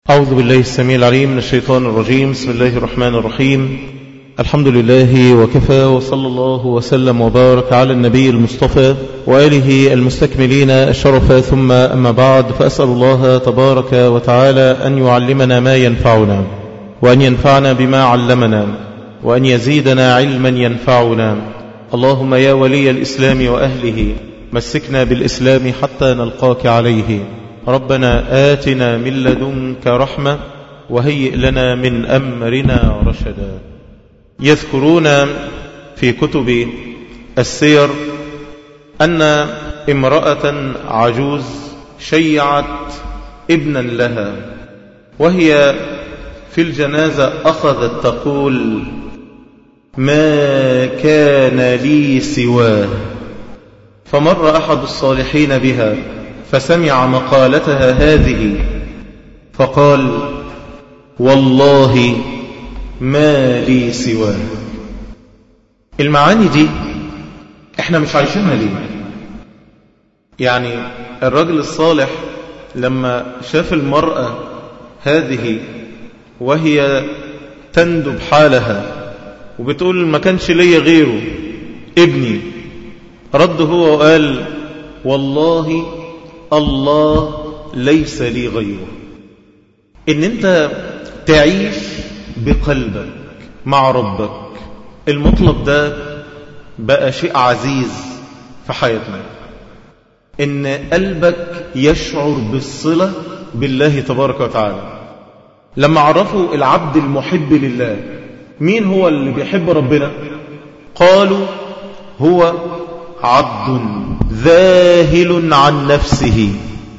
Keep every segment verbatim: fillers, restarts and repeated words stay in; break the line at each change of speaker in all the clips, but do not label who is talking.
أعوذ بالله السميع العليم من الشيطان الرجيم. بسم الله الرحمن الرحيم. الحمد لله وكفى، وصلى الله وسلم وبارك على النبي المصطفى وآله المستكملين الشرف، ثم أما بعد، فأسأل الله تبارك وتعالى أن يعلمنا ما ينفعنا، وأن ينفعنا بما علمنا، وأن يزيدنا علما ينفعنا. اللهم يا ولي الإسلام وأهله، مسكنا بالإسلام حتى نلقاك عليه. ربنا آتنا من لدنك رحمة، وهيئ لنا من أمرنا رشدا. يذكرون في كتب السير أن امرأة عجوز شيعت ابنا لها، وهي في الجنازة أخذت تقول: ما كان لي سواه. فمر أحد الصالحين بها فسمع مقالتها هذه فقال: والله ما لي سواه. المعاني دي احنا مش عايشينها ليه؟ يعني الرجل الصالح لما شاف المرأة هذه وهي تندب حالها وبتقول ما كانش لي غيره ابني، رد هو وقال: والله الله ليس لي غيره. ان انت تعيش بقلبك مع ربك، المطلب ده بقى شيء عزيز في حياتنا، ان قلبك يشعر بالصلة بالله تبارك وتعالى. لما عرفوا العبد المحب لله، مين هو اللي بيحب ربنا؟ قالوا: هو عبد ذاهل عن نفسه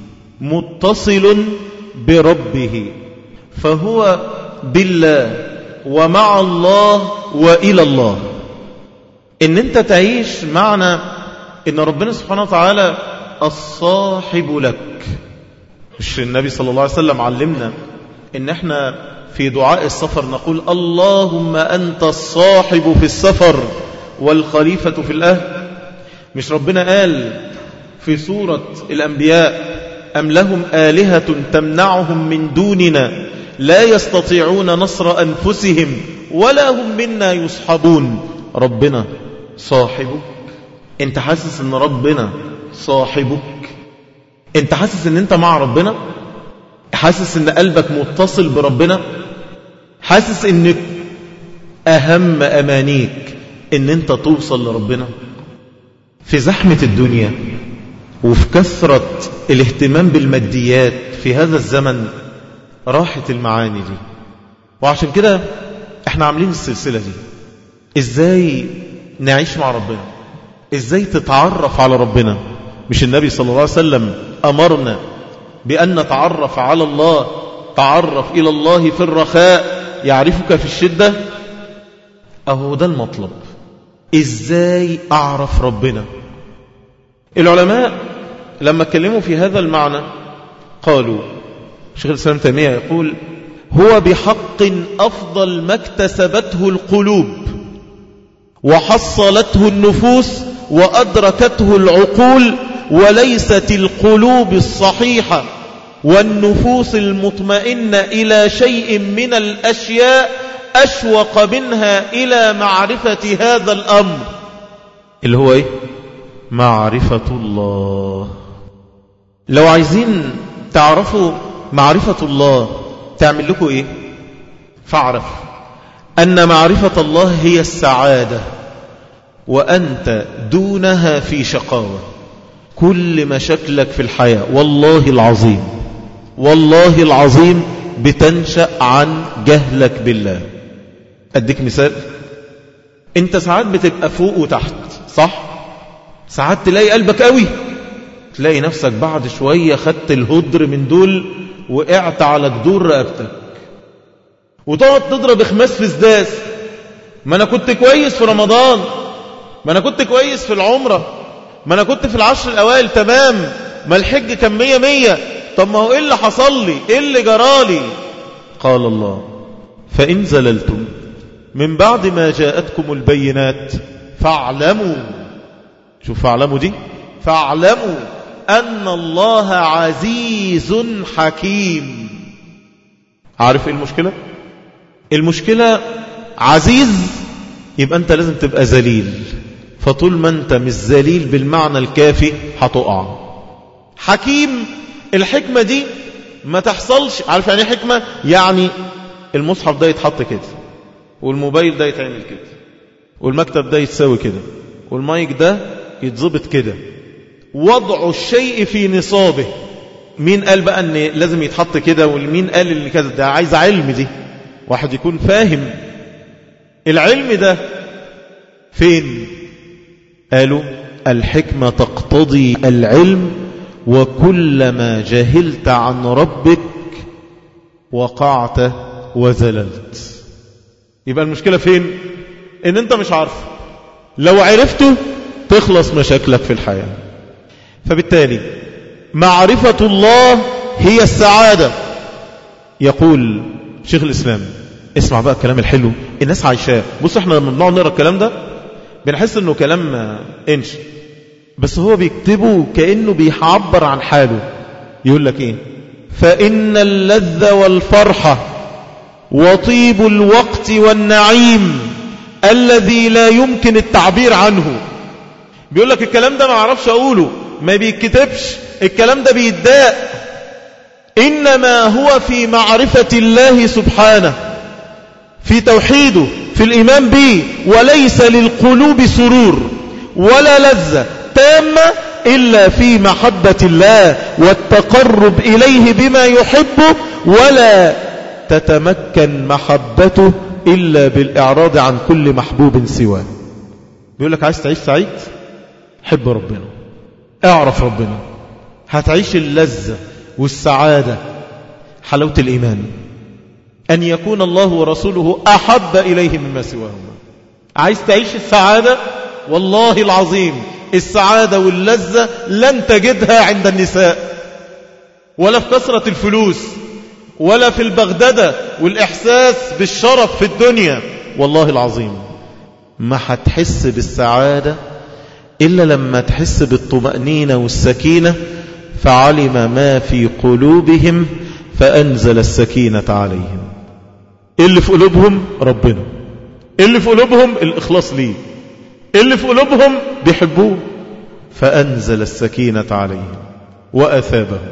متصل بربه، فهو بالله ومع الله وإلى الله. إن أنت تعيش معنى إن ربنا سبحانه وتعالى الصاحب لك. مش النبي صلى الله عليه وسلم علمنا إن احنا في دعاء السفر نقول: اللهم أنت الصاحب في السفر والخليفة في الأهل؟ مش ربنا قال في سورة الأنبياء: أم لهم آلهة تمنعهم من دوننا لا يستطيعون نصر أنفسهم ولا هم منا يصحبون؟ ربنا صاحبك. انت حاسس ان ربنا صاحبك؟ انت حاسس ان انت مع ربنا؟ حاسس ان قلبك متصل بربنا؟ حاسس ان أهم أمانيك ان انت توصل لربنا؟ في زحمة الدنيا وفي كثرة الاهتمام بالماديات في هذا الزمن راحت المعاني دي. وعشان كده احنا عاملين السلسلة دي، ازاي نعيش مع ربنا، ازاي تتعرف على ربنا. مش النبي صلى الله عليه وسلم أمرنا بأن نتعرف على الله؟ تعرف إلى الله في الرخاء يعرفك في الشدة. أهو ده المطلب. ازاي أعرف ربنا؟ العلماء لما اتكلموا في هذا المعنى قالوا، شيخ الإسلام تيمية يقول: هو بحق أفضل ما اكتسبته القلوب وحصلته النفوس وأدركته العقول، وليست القلوب الصحيحة والنفوس المطمئنة إلى شيء من الأشياء أشوق منها إلى معرفة هذا الأمر، اللي هو إيه؟ معرفة الله. لو عايزين تعرفوا معرفة الله تعمل لكم إيه؟ فاعرف أن معرفة الله هي السعادة، وأنت دونها في شقاوة. كل مشاكلك في الحياة والله العظيم والله العظيم بتنشأ عن جهلك بالله. أديك مثال: أنت ساعات بتبقى فوق وتحت، صح؟ ساعات تلاقي قلبك قوي، تلاقي نفسك بعد شوية خدت الهدر من دول وقعت على جدور رقبتك، وتقعد تضرب خماس في سداس: ما أنا كنت كويس في رمضان، ما أنا كنت كويس في العمرة، ما أنا كنت في العشر الأوائل تمام، ما الحج كان مية مية، طب ما هو إيه اللي حصل لي؟ إيه اللي جرالي؟ قال الله: فإن زللتم من بعد ما جاءتكم البينات فاعلموا. شوف فاعلموا دي، فاعلموا أن الله عزيز حكيم. عارف ايه المشكلة؟ المشكلة عزيز يبقى انت لازم تبقى ذليل، فطول ما انت مش ذليل بالمعنى الكافي هتقع. حكيم، الحكمة دي ما تحصلش. عارف يعني حكمة؟ يعني المصحف ده يتحط كده، والموبايل ده يتعمل كده، والمكتب ده يتساوي كده، والمايك ده يتظبط كده، وضع الشيء في نصابه. مين قال بقى ان لازم يتحط كده، والمين قال اللي كذا؟ ده عايز علم، دي واحد يكون فاهم. العلم ده فين؟ قالوا الحكمة تقتضي العلم، وكلما جهلت عن ربك وقعت وزللت. يبقى المشكلة فين؟ ان انت مش عارف. لو عرفته تخلص مشاكلك في الحياة. فبالتالي معرفة الله هي السعادة. يقول شيخ الإسلام، اسمع بقى الكلام الحلو الناس عايشاه. بص احنا لما بنقعد نقرأ الكلام ده بنحس انه كلام انش، بس هو بيكتبه كأنه بيعبر عن حاله. يقول لك ايه؟ فإن اللذة والفرحة وطيب الوقت والنعيم الذي لا يمكن التعبير عنه. بيقول لك الكلام ده ما اعرفش اقوله، ما بيتكتبش، الكلام ده بيداء، إنما هو في معرفة الله سبحانه، في توحيده، في الإيمان به. وليس للقلوب سرور ولا لذة تامة إلا في محبة الله والتقرب إليه بما يحبه، ولا تتمكن محبته إلا بالإعراض عن كل محبوب سواه. بيقول لك عايز تعيش سعيد؟ حب ربنا، اعرف ربنا، هتعيش اللذة والسعادة. حلاوة الإيمان أن يكون الله ورسوله أحب إليه مما سواهما. عايز تعيش السعادة؟ والله العظيم السعادة واللذة لن تجدها عند النساء، ولا في كثرة الفلوس، ولا في البغددة والإحساس بالشرف في الدنيا. والله العظيم ما هتحس بالسعادة إلا لما تحس بالطمأنينة والسكينة. فعلم ما في قلوبهم فأنزل السكينة عليهم. اللي في قلوبهم ربنا، اللي في قلوبهم الإخلاص ليه، اللي في قلوبهم بيحبوه، فأنزل السكينة عليهم وأثابهم.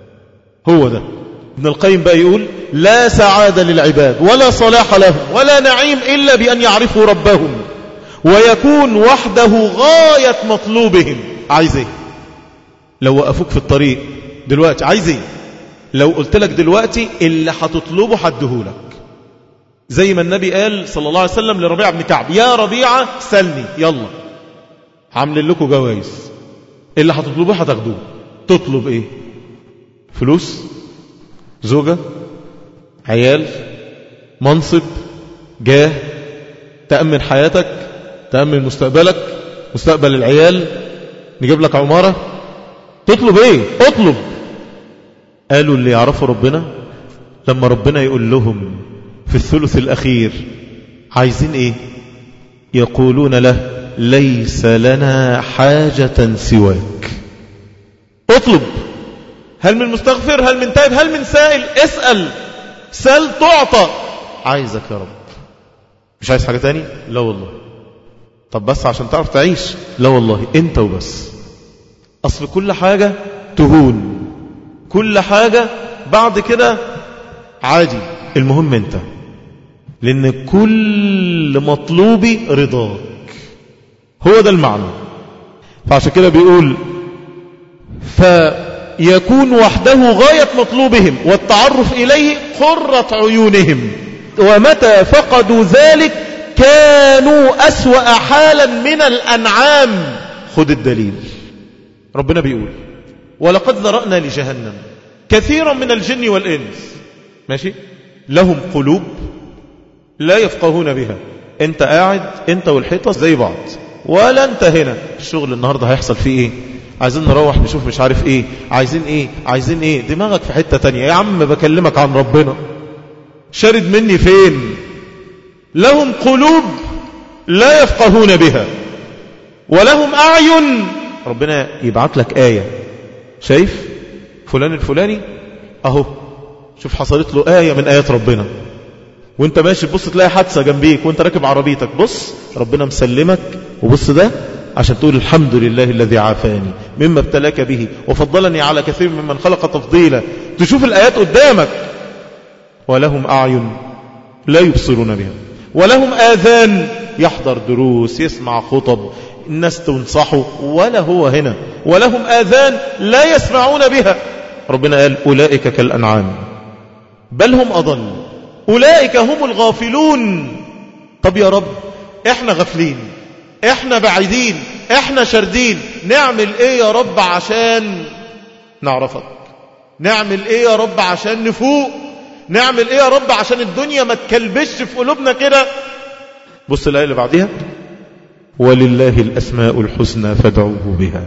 هو ده. ابن القيم بقى يقول لا سعادة للعباد ولا صلاح لهم ولا نعيم إلا بأن يعرفوا ربهم ويكون وحده غاية مطلوبهم. عايز ايه؟ لو وقفوك في الطريق دلوقتي عايز ايه؟ لو قلت لك دلوقتي اللي هتطلبه هديهولك، زي ما النبي قال صلى الله عليه وسلم لربيعة بن كعب يا ربيعة سلني، يلا عامل لكم جوائز، اللي هتطلبه هتاخدوه. تطلب ايه؟ فلوس، زوجة، عيال، منصب، جاه، تأمن حياتك، تأمن مستقبلك، مستقبل العيال، نجيب لك عمارة. تطلب ايه؟ اطلب. قالوا اللي يعرفوا ربنا لما ربنا يقول لهم في الثلث الأخير عايزين ايه؟ يقولون له ليس لنا حاجة سواك. اطلب. هل من مستغفر؟ هل من تائب؟ هل من سائل؟ اسأل، سل تعطى. عايزك يا رب. مش عايز حاجة تاني؟ لا والله. طب بس عشان تعرف تعيش؟ لا والله، انت وبس. اصل كل حاجة تهون، كل حاجة بعد كده عادي، المهم انت، لان كل مطلوبي رضاك. هو ده المعنى. فعشان كده بيقول فيكون وحده غاية مطلوبهم والتعرف إليه قرة عيونهم، ومتى فقدوا ذلك كانوا أسوأ حالا من الأنعام. خد الدليل. ربنا بيقول ولقد ذرأنا لجهنم كثيرا من الجن والإنس، ماشي، لهم قلوب لا يفقهون بها. انت قاعد انت والحيطة زي بعض، ولا انت هنا. الشغل النهاردة هيحصل فيه ايه؟ عايزين نروح نشوف مش عارف ايه، عايزين ايه عايزين ايه دماغك في حتة تانية. يا عم بكلمك عن ربنا، شارد مني فين؟ لهم قلوب لا يفقهون بها ولهم أعين. ربنا يبعت لك آية، شايف فلان الفلاني اهو شوف حصلت له آية من آيات ربنا، وانت ماشي تبص تلاقي حادثة جنبيك وانت راكب عربيتك، بص ربنا مسلمك، وبص ده عشان تقول الحمد لله الذي عافاني مما ابتلاك به وفضلني على كثير ممن خلق تفضيلا. تشوف الآيات قدامك. ولهم أعين لا يبصرون بها، ولهم آذان يحضر دروس، يسمع خطب، الناس تنصحه، ولا هو هنا. ولهم آذان لا يسمعون بها. ربنا قال أولئك كالأنعام بل هم أضل أولئك هم الغافلون. طب يا رب احنا غافلين، احنا بعيدين، احنا شردين، نعمل ايه يا رب عشان نعرفك؟ نعمل ايه يا رب عشان نفوق؟ نعمل ايه يا رب عشان الدنيا ما تكلبش في قلوبنا كده؟ بص الآية اللي بعديها، ولله الأسماء الحسنى فادعوه بها.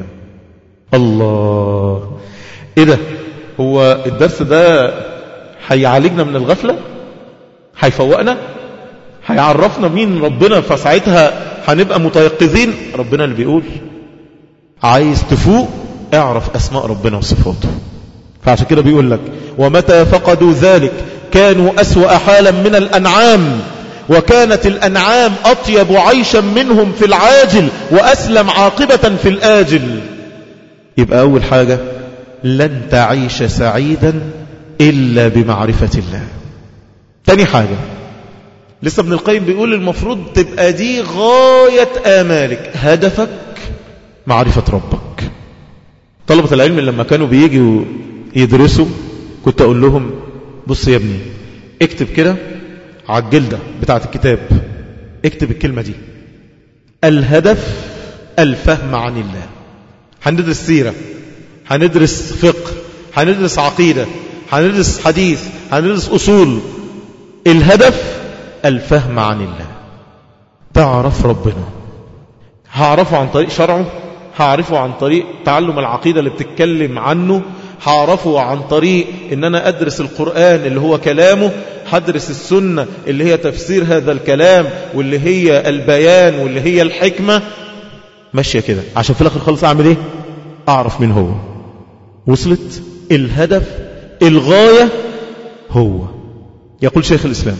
الله، ايه ده؟ هو الدرس ده هيعالجنا من الغفلة؟ هيفوقنا؟ هيعرفنا مين ربنا؟ فساعتها هنبقى متيقظين. ربنا اللي بيقول عايز تفوق اعرف أسماء ربنا وصفاته. فعشان كده بيقول لك ومتى فقدوا ذلك كانوا أسوأ حالا من الأنعام، وكانت الأنعام أطيب عيشا منهم في العاجل وأسلم عاقبة في الآجل. يبقى أول حاجة لن تعيش سعيدا إلا بمعرفة الله. تاني حاجة لسه ابن القيم بيقول المفروض تبقى دي غاية آمالك، هدفك معرفة ربك. طلبة العلم لما كانوا بييجوا يدرسوا كنت أقول لهم بص يا ابني اكتب كده على الجلدة بتاعت الكتاب، اكتب الكلمة دي، الهدف الفهم عن الله. هندرس سيرة، هندرس فقه، هندرس عقيدة، هندرس حديث، هندرس أصول. الهدف الفهم عن الله، تعرف ربنا. هعرفه عن طريق شرعه، هعرفه عن طريق تعلم العقيدة اللي بتتكلم عنه، هعرفه عن طريق ان انا ادرس القرآن اللي هو كلامه، هدرس السنة اللي هي تفسير هذا الكلام واللي هي البيان واللي هي الحكمة. ماشية كده عشان في الاخر خالص اعمل ايه؟ اعرف من هو. وصلت؟ الهدف الغاية هو. يقول شيخ الإسلام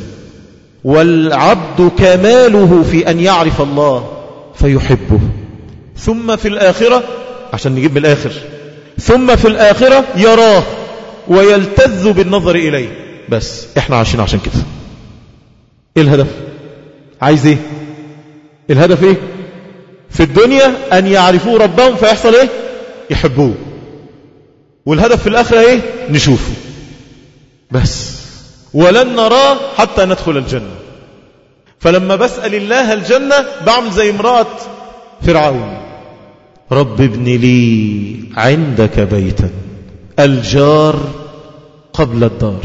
والعبد كماله في أن يعرف الله فيحبه، ثم في الآخرة، عشان نجيب من الآخر، ثم في الآخرة يراه ويلتذ بالنظر إليه. بس احنا عايشين عشان كده. ايه الهدف؟ عايز ايه؟ الهدف ايه؟ في الدنيا أن يعرفوا ربهم فيحصل ايه؟ يحبوه. والهدف في الآخرة ايه؟ نشوفه بس. ولن نراه حتى ندخل الجنة. فلما بسأل الله الجنة بعمل زي امرأة فرعون، رب ابن لي عندك بيتا الجار قبل الدار.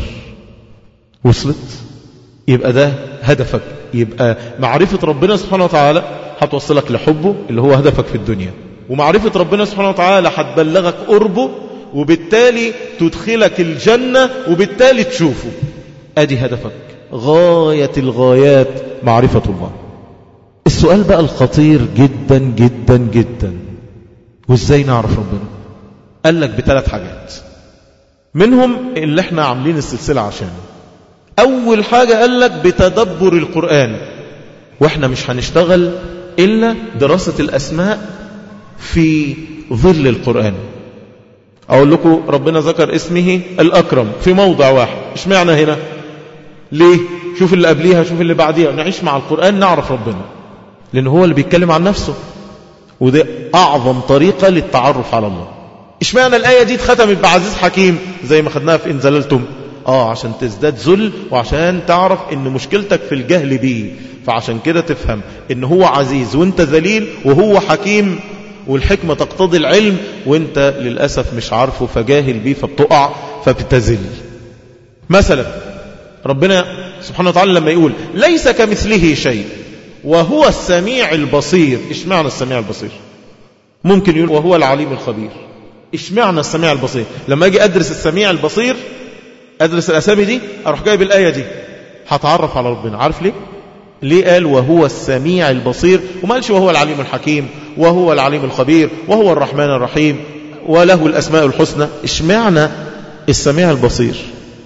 وصلت؟ يبقى ده هدفك. يبقى معرفة ربنا سبحانه وتعالى هتوصلك لحبه اللي هو هدفك في الدنيا، ومعرفة ربنا سبحانه وتعالى هتبلغك قربه، وبالتالي تدخلك الجنة، وبالتالي تشوفه. ادي هدفك، غاية الغايات معرفة الله. السؤال بقى الخطير جدا جدا جدا، وازاي نعرف ربنا؟ قال لك بثلاث حاجات، منهم اللي احنا عاملين السلسلة عشان. اول حاجة قال لك بتدبر القرآن، واحنا مش هنشتغل الا دراسة الاسماء في ظل القرآن. اقول لكم ربنا ذكر اسمه الاكرم في موضع واحد، ايش معنى هنا؟ ليه؟ شوف اللي قبليها، شوف اللي بعديها. نعيش مع القرآن نعرف ربنا، لأنه هو اللي بيتكلم عن نفسه، وده أعظم طريقة للتعرف على الله. إيش معنى الآية دي اتختمت بعزيز حكيم زي ما خدناها في إن زللتم؟ آه عشان تزداد ذل، وعشان تعرف إن مشكلتك في الجهل به، فعشان كده تفهم إن هو عزيز وإنت ذليل، وهو حكيم والحكمة تقتضي العلم، وإنت للأسف مش عارفه فجاهل به فبتقع فبتزل. مثلا ربنا سبحانه وتعالى لما يقول ليس كمثله شيء وهو السميع البصير، إيش معنى السميع البصير؟ ممكن يقول وهو العليم الخبير. إيش معنى السميع البصير؟ لما أجي أدرس السميع البصير، أدرس الأسامي دي، أروح جايب الآية دي، هتعرف على ربنا. عارف ليه؟ ليه قال وهو السميع البصير وما قالش وهو العليم الحكيم وهو العليم الخبير وهو الرحمن الرحيم وله الأسماء الحسنى؟ إيش معنى السميع البصير؟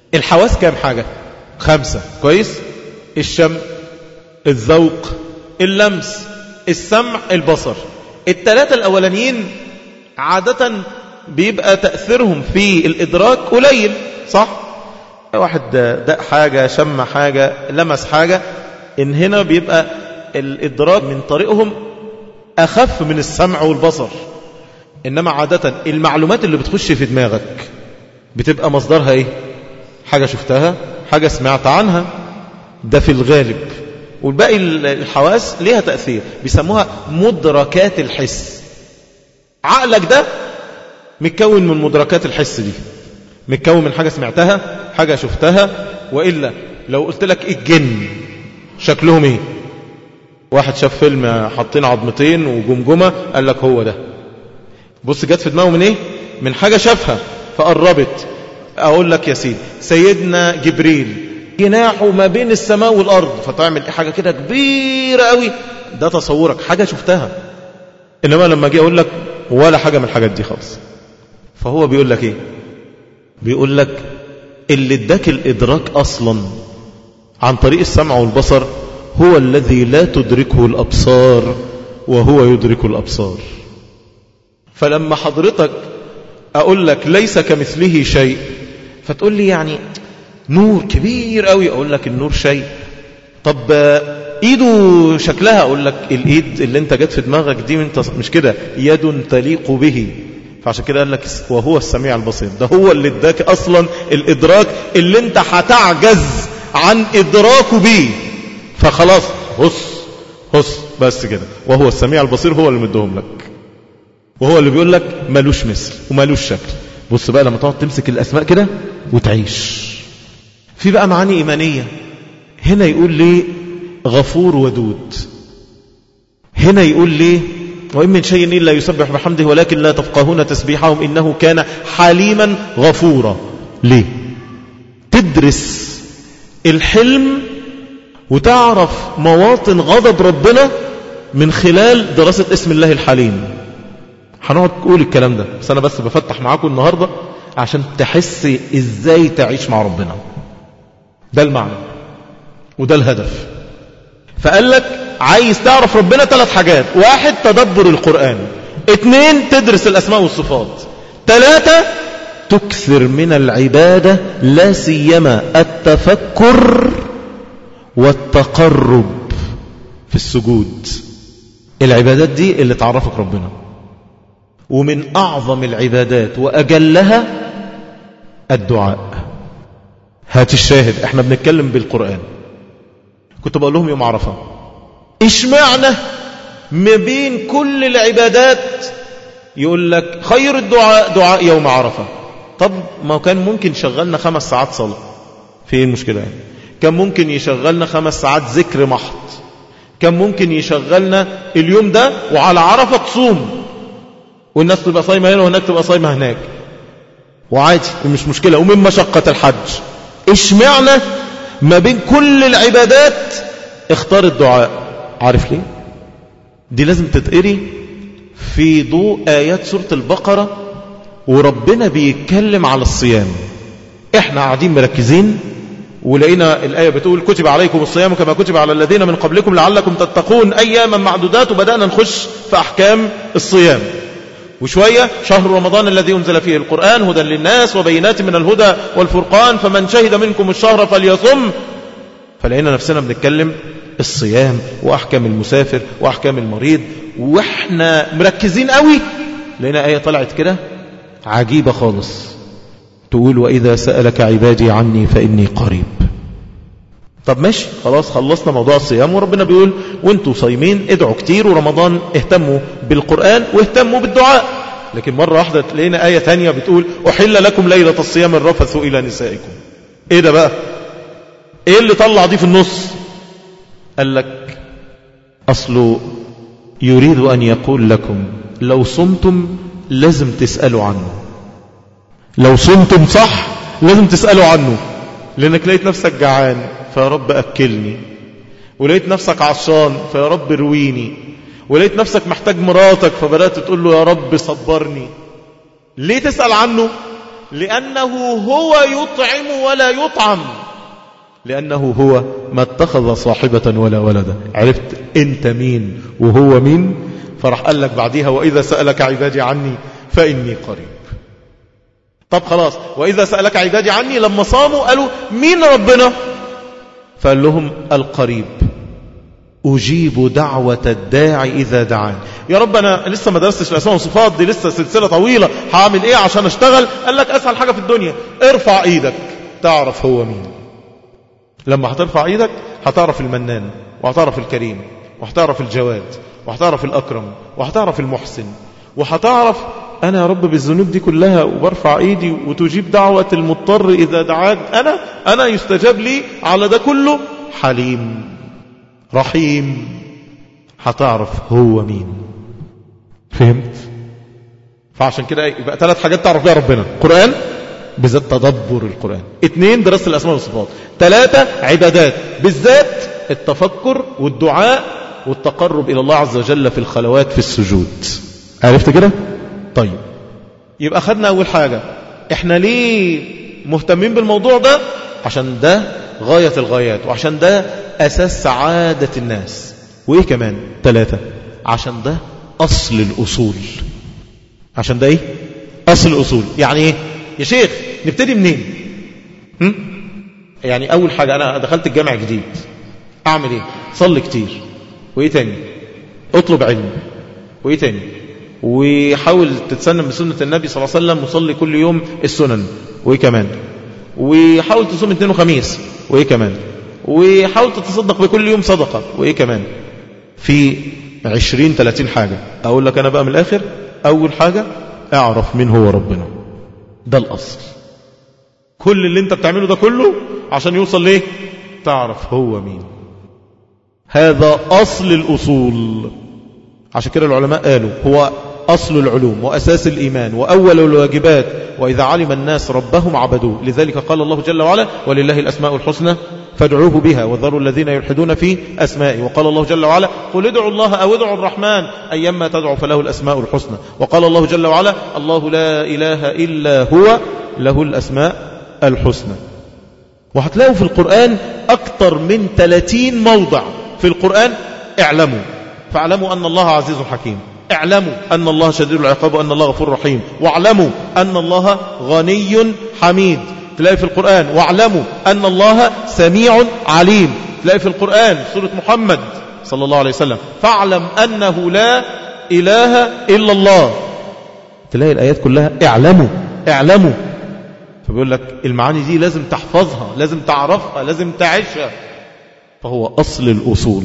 الحواس كام حاجة؟ خمسة. كويس؟ الشم، الذوق، اللمس، السمع، البصر. الثلاثة الأولانيين عادة بيبقى تأثيرهم في الإدراك قليل، صح؟ واحد دق حاجة، شم حاجة، لمس حاجة، إن هنا بيبقى الإدراك من طريقهم أخف من السمع والبصر. إنما عادة المعلومات اللي بتخش في دماغك بتبقى مصدرها إيه؟ حاجة شفتها، حاجة سمعت عنها، ده في الغالب. والباقي الحواس ليها تأثير، بيسموها مدركات الحس. عقلك ده متكون من مدركات الحس دي، متكون من حاجة سمعتها، حاجة شفتها. وإلا لو قلت لك إيه الجن شكلهم إيه؟ واحد شاف فيلم حاطين عظمتين وجمجمة قال لك هو ده. بص جت في دماغه من إيه؟ من حاجة شافها فقربت. أقول لك يا سيدي سيدنا جبريل جناحه ما بين السماء والأرض، فتعمل حاجة كده كبيرة قوي، ده تصورك، حاجة شفتها. إنما لما جي أقول لك ولا حاجة من الحاجات دي خالص. فهو بيقول لك إيه؟ بيقول لك اللي اداك الإدراك أصلا عن طريق السمع والبصر هو الذي لا تدركه الأبصار وهو يدرك الأبصار. فلما حضرتك أقول لك ليس كمثله شيء، فتقول لي يعني نور كبير قوي، أقول لك النور شيء. طب إيده شكلها، أقول لك الإيد اللي انت جت في دماغك دي انت مش كده، يد تليق به. فعشان كده قال لك وهو السميع البصير. ده هو اللي اداك أصلا الإدراك اللي انت هتعجز عن إدراكه به. فخلاص هص هص بس كده، وهو السميع البصير هو اللي مدهم لك، وهو اللي بيقول لك مالوش مثل ومالوش شكل. بص بقى لما تقعد تمسك الأسماء كده وتعيش في بقى معاني إيمانية. هنا يقول ليه غفور ودود، هنا يقول ليه وإن من شيء إلا يسبح بحمده ولكن لا تفقهون تسبيحهم إنه كان حليما غفورا. ليه؟ تدرس الحلم وتعرف مواطن غضب ربنا من خلال دراسة اسم الله الحليم. هنقعد تقول الكلام ده، بس أنا بس بفتح معاكم النهاردة عشان تحس إزاي تعيش مع ربنا. ده المعنى وده الهدف. فقال لك عايز تعرف ربنا ثلاث حاجات: واحد تدبر القرآن، اثنين تدرس الأسماء والصفات، ثلاثة تكثر من العبادة لا سيما التفكر والتقرب في السجود. العبادات دي اللي تعرفك ربنا. ومن أعظم العبادات وأجلها الدعاء. هات الشاهد، احنا بنتكلم بالقرآن. كنت بقول لهم يوم عرفة إيش معنى ما بين كل العبادات يقول لك خير الدعاء دعاء يوم عرفة. طب ما كان ممكن يشغلنا خمس ساعات صلاة، في ايه المشكلة يعني؟ كان ممكن يشغلنا خمس ساعات ذكر محض، كان ممكن يشغلنا اليوم ده وعلى عرفة تصوم والناس تبقى صايمة هنا وهناك تبقى صايمة هناك وعادي مش مشكلة. ومن مشقة الحج إيش معنى ما بين كل العبادات اختار الدعاء؟ عارف ليه؟ دي لازم تتقري في ضوء آيات سورة البقرة وربنا بيتكلم على الصيام. احنا قاعدين مركزين ولقينا الآية بتقول كتب عليكم الصيام كما كتب على الذين من قبلكم لعلكم تتقون أياما معدودات، وبدأنا نخش في أحكام الصيام. وشوية شهر رمضان الذي أنزل فيه القرآن هدى للناس وبينات من الهدى والفرقان فمن شهد منكم الشهر فليصم. فلقينا نفسنا بنتكلم الصيام وأحكام المسافر وأحكام المريض وإحنا مركزين قوي. لقينا آية طلعت كده عجيبة خالص تقول وإذا سألك عبادي عني فإني قريب. طب ماشي خلاص خلصنا موضوع الصيام وربنا بيقول وانتوا صايمين ادعوا كتير ورمضان اهتموا بالقرآن واهتموا بالدعاء. لكن مرة واحدة لقينا آية تانية بتقول أحل لكم ليلة الصيام الرفث إلى نسائكم. ايه ده بقى؟ ايه اللي طلع دي في النص؟ قال لك أصله يريد أن يقول لكم لو صمتم لازم تسألوا عنه. لو صمتم صح لازم تسألوا عنه، لأنك لقيت نفسك جعان فيا رب أكلني، ولقيت نفسك عطشان فيا رب رويني، ولقيت نفسك محتاج مراتك فبدأت تقول له يا رب صبرني. ليه تسأل عنه؟ لأنه هو يطعم ولا يطعم، لأنه هو ما اتخذ صاحبة ولا ولدا. عرفت انت مين وهو مين؟ فرح قال لك بعديها وإذا سألك عبادي عني فإني قريب. طب خلاص، وإذا سألك عبادي عني لما صاموا قالوا مين ربنا؟ فقال لهم القريب، أجيب دعوة الداعي إذا دعاني. يا رب أنا لسه ما درستش الأسماء والصفات دي، لسه سلسلة طويلة، هعمل إيه عشان أشتغل؟ قال لك أسهل حاجة في الدنيا، ارفع إيدك تعرف هو مين. لما هترفع إيدك هتعرف المنان، وهتعرف الكريم، وهتعرف الجواد، وهتعرف الأكرم، وهتعرف المحسن، وهتعرف أنا يا رب بالذنوب دي كلها وبرفع إيدي وتجيب دعوة المضطر إذا دعاك، أنا أنا يستجاب لي على ده كله. حليم رحيم، هتعرف هو مين. فهمت؟ فعشان كده يبقى ثلاث حاجات تعرف بها ربنا: قرآن، بالذات تدبر القرآن. اثنين دراسة الأسماء والصفات. ثلاثة عبادات، بالذات التفكر والدعاء والتقرب إلى الله عز وجل في الخلوات في السجود. عرفت كده؟ طيب، يبقى خدنا أول حاجة. احنا ليه مهتمين بالموضوع ده؟ عشان ده غاية الغايات، وعشان ده أساس سعادة الناس. وإيه كمان؟ ثلاثة، عشان ده أصل الأصول. عشان ده إيه؟ أصل الأصول. يعني إيه؟ يا شيخ نبتدي منين؟ هم؟ يعني أول حاجة أنا دخلت الجامع جديد، أعمل إيه؟ صلي كتير. وإيه تاني؟ اطلب علم. وإيه تاني؟ وحاول تتسنن بسنة النبي صلى الله عليه وسلم، وصلي كل يوم السنن. وإيه كمان؟ وحاول تصوم اثنين وخميس. وإيه كمان؟ وحاول تتصدق بكل يوم صدقة. وإيه كمان؟ في عشرين ثلاثين حاجة. أقول لك أنا بقى من الآخر، أول حاجة اعرف من هو ربنا. ده الأصل. كل اللي انت بتعمله ده كله عشان يوصل ليه؟ تعرف هو مين. هذا أصل الأصول. عشان كده العلماء قالوا هو أصل العلوم وأساس الإيمان وأول الواجبات، وإذا علم الناس ربهم عبدوه. لذلك قال الله جل وعلا ولله الأسماء الحسنى فادعوه بها وذروا الذين يلحدون في أسمائه. وقال الله جل وعلا قل ادعوا الله أو ادعوا الرحمن أيما تدعوا فله الأسماء الحسنى. وقال الله جل وعلا الله لا إله إلا هو له الأسماء الحسنى. وهتلاقوا في القرآن أكثر من ثلاثين موضع في القرآن اعلموا، فاعلموا أن الله عزيز حكيم، اعلموا أن الله شديد العقاب وأن الله غفور رحيم، واعلموا أن الله غني حميد. تلاقي في القرآن واعلموا أن الله سميع عليم. تلاقي في القرآن سورة محمد صلى الله عليه وسلم فاعلم أنه لا إله إلا الله. تلاقي الآيات كلها اعلموا اعلموا. فبيقول لك المعاني دي لازم تحفظها، لازم تعرفها، لازم تعيشها. فهو أصل الأصول.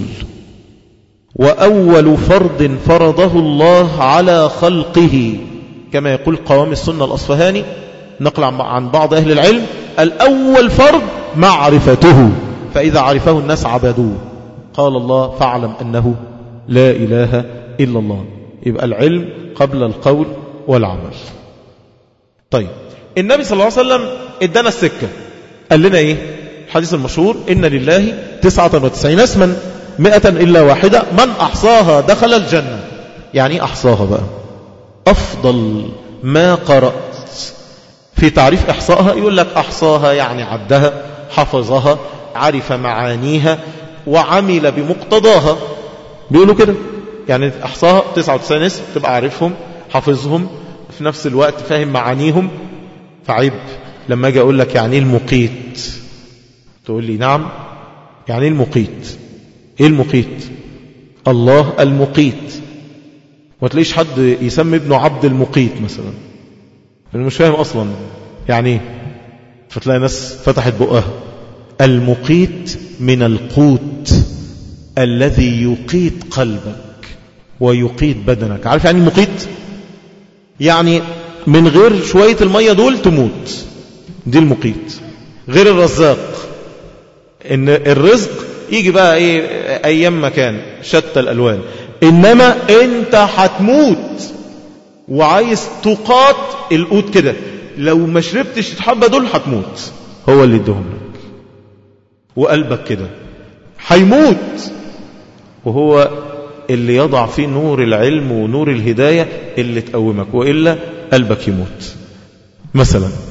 وأول فرض فرضه الله على خلقه كما يقول قوام السنة الأصفهاني نقل عن بعض أهل العلم: الأول فرض معرفته، فإذا عرفه الناس عبدوه. قال الله فاعلم أنه لا إله إلا الله. يبقى العلم قبل القول والعمل. طيب، النبي صلى الله عليه وسلم ادانا السكة، قال لنا ايه؟ الحديث المشهور إن لله تسعة وتسعين اسما مئة إلا واحدة من أحصاها دخل الجنة. يعني أحصاها بقى أفضل ما قرأت في تعريف إحصائها. يقول لك أحصاها يعني عدها، حفظها، عرف معانيها، وعمل بمقتضاها. بيقولوا كده يعني أحصاها تسعة وتسعين اسم، تبقى عارفهم حافظهم في نفس الوقت فاهم معانيهم. فعيب لما أجي أقول لك يعني المقيت تقول لي نعم، يعني المقيت. ايه المقيت؟ الله المقيت. ما تلاقيش حد يسمي ابنه عبد المقيت مثلا، لأنه مش فاهم أصلا يعني ايه. فتلاقي ناس فتحت بقها. المقيت من القوت الذي يقيت قلبك ويقيت بدنك. عارف يعني المقيت؟ يعني من غير شوية المية دول تموت. دي المقيت. غير الرزاق، ان الرزق يجي بقى ايه ايام مكان شتى الالوان، انما انت هتموت وعايز تقات القوت كده، لو ما شربتش الحبة دول هتموت. هو اللي ادهم لك. وقلبك كده هيموت، وهو اللي يضع فيه نور العلم ونور الهداية اللي تقومك، وإلا قلبك يموت. مثلا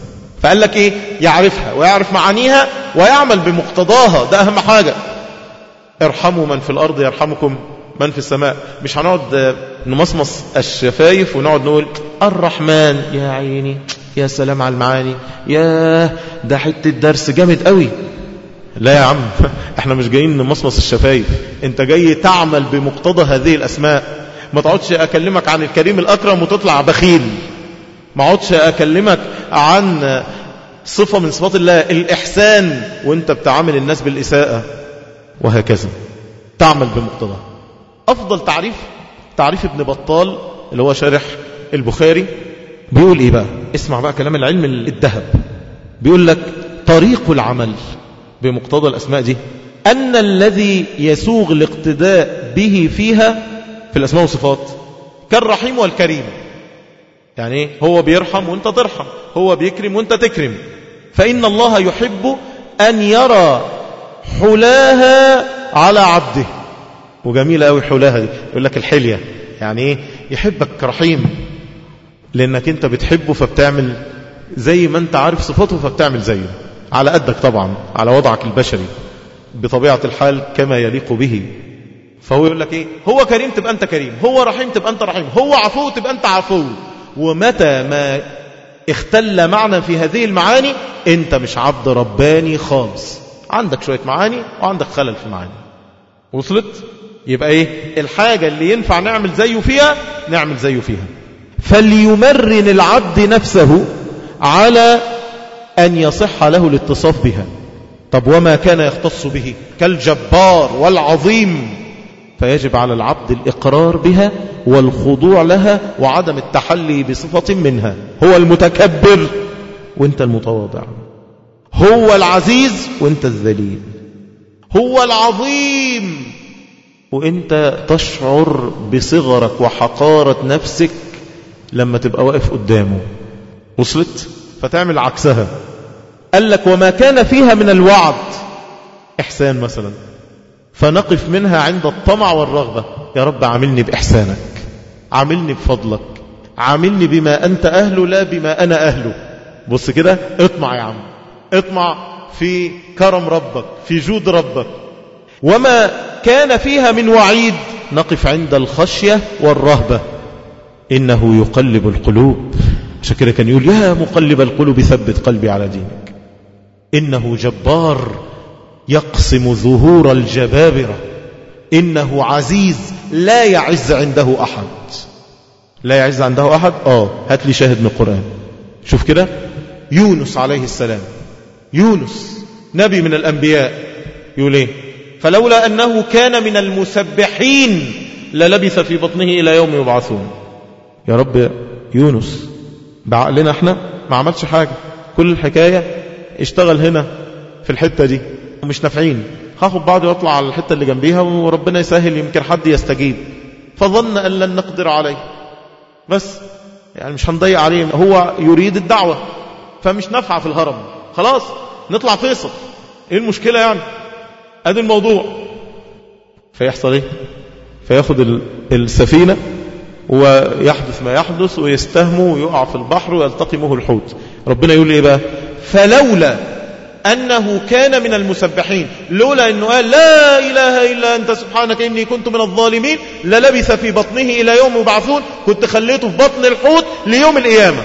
فقال لك ايه؟ يعرفها ويعرف معانيها ويعمل بمقتضاها، ده اهم حاجة. ارحموا من في الارض يرحمكم من في السماء. مش هنقعد نمصمص الشفايف ونقعد نقول الرحمن يا عيني يا سلام على المعاني يا ده حتة درس جامد قوي. لا يا عم، احنا مش جايين نمصمص الشفايف، انت جاي تعمل بمقتضى هذه الاسماء. ما تقعدش اكلمك عن الكريم الاكرم وتطلع بخيل، ما اقعدش اكلمك عن صفة من صفات الله الاحسان وانت بتعامل الناس بالاساءة، وهكذا تعمل بمقتضى. افضل تعريف تعريف ابن بطال اللي هو شارح البخاري، بيقول ايه بقى؟ اسمع بقى كلام العلم الذهب. بيقول لك طريق العمل بمقتضى الاسماء دي ان الذي يسوغ الاقتداء به فيها في الاسماء والصفات كالرحيم والكريم. يعني ايه؟ هو بيرحم وانت ترحم، هو بيكرم وانت تكرم. فان الله يحب ان يرى حلاها على عبده. وجميلة قوي حلاها دي، يقول لك الحلية يعني ايه؟ يحبك رحيم لانك انت بتحبه فبتعمل زي ما انت عارف صفاته فبتعمل زيه، على قدك طبعا، على وضعك البشري بطبيعة الحال كما يليق به. فهو يقول لك ايه؟ هو كريم تبقى انت كريم، هو رحيم تبقى انت رحيم، هو عفو تبقى انت عفو. ومتى ما اختل معنى في هذه المعاني انت مش عبد رباني خالص، عندك شوية معاني وعندك خلل في معاني. وصلت؟ يبقى ايه الحاجة اللي ينفع نعمل زيه فيها نعمل زيه فيها. فليمرن العبد نفسه على أن يصح له الاتصاف بها. طب وما كان يختص به كالجبار والعظيم، فيجب على العبد الإقرار بها والخضوع لها وعدم التحلي بصفة منها. هو المتكبر وانت المتواضع، هو العزيز وانت الذليل، هو العظيم وانت تشعر بصغرك وحقارة نفسك لما تبقى واقف قدامه. وصلت؟ فتعمل عكسها. قال لك وما كان فيها من الوعد إحسان مثلا، فنقف منها عند الطمع والرغبة. يا رب عاملني بإحسانك، عاملني بفضلك، عاملني بما أنت أهله لا بما أنا أهله. بص كده، اطمع يا عم، اطمع في كرم ربك، في جود ربك. وما كان فيها من وعيد نقف عند الخشية والرهبة. إنه يقلب القلوب، عشان كده كان يقول يا مقلب القلوب ثبت قلبي على دينك. إنه جبار يقسم ظهور الجبابرة. إنه عزيز لا يعز عنده أحد. لا يعز عنده أحد؟ آه هات لي شاهد من القرآن. شوف كده، يونس عليه السلام، يونس نبي من الأنبياء، يقول إيه؟ فلولا أنه كان من المسبحين للبث في بطنه إلى يوم يبعثون. يا رب يونس بعقلنا احنا ما عملش حاجة، كل الحكاية اشتغل هنا في الحتة دي ومش نافعين، هاخد بعض واطلع على الحتة اللي جنبيها وربنا يسهل يمكن حد يستجيب. فظن أن لن نقدر عليه، بس يعني مش هنضيق عليه، هو يريد الدعوة فمش نافعة في الهرم، خلاص نطلع فيصل، ايه المشكلة يعني؟ ادي الموضوع. فيحصل ايه؟ فياخد السفينة ويحدث ما يحدث ويستهموا ويقع في البحر ويلتقمه الحوت. ربنا يقول ايه بقى؟ فلولا أنه كان من المسبحين، لولا أنه قال لا إله إلا أنت سبحانك إني كنت من الظالمين للبث في بطنه إلى يوم يبعثون، كنت خليته في بطن الحوت ليوم القيامة.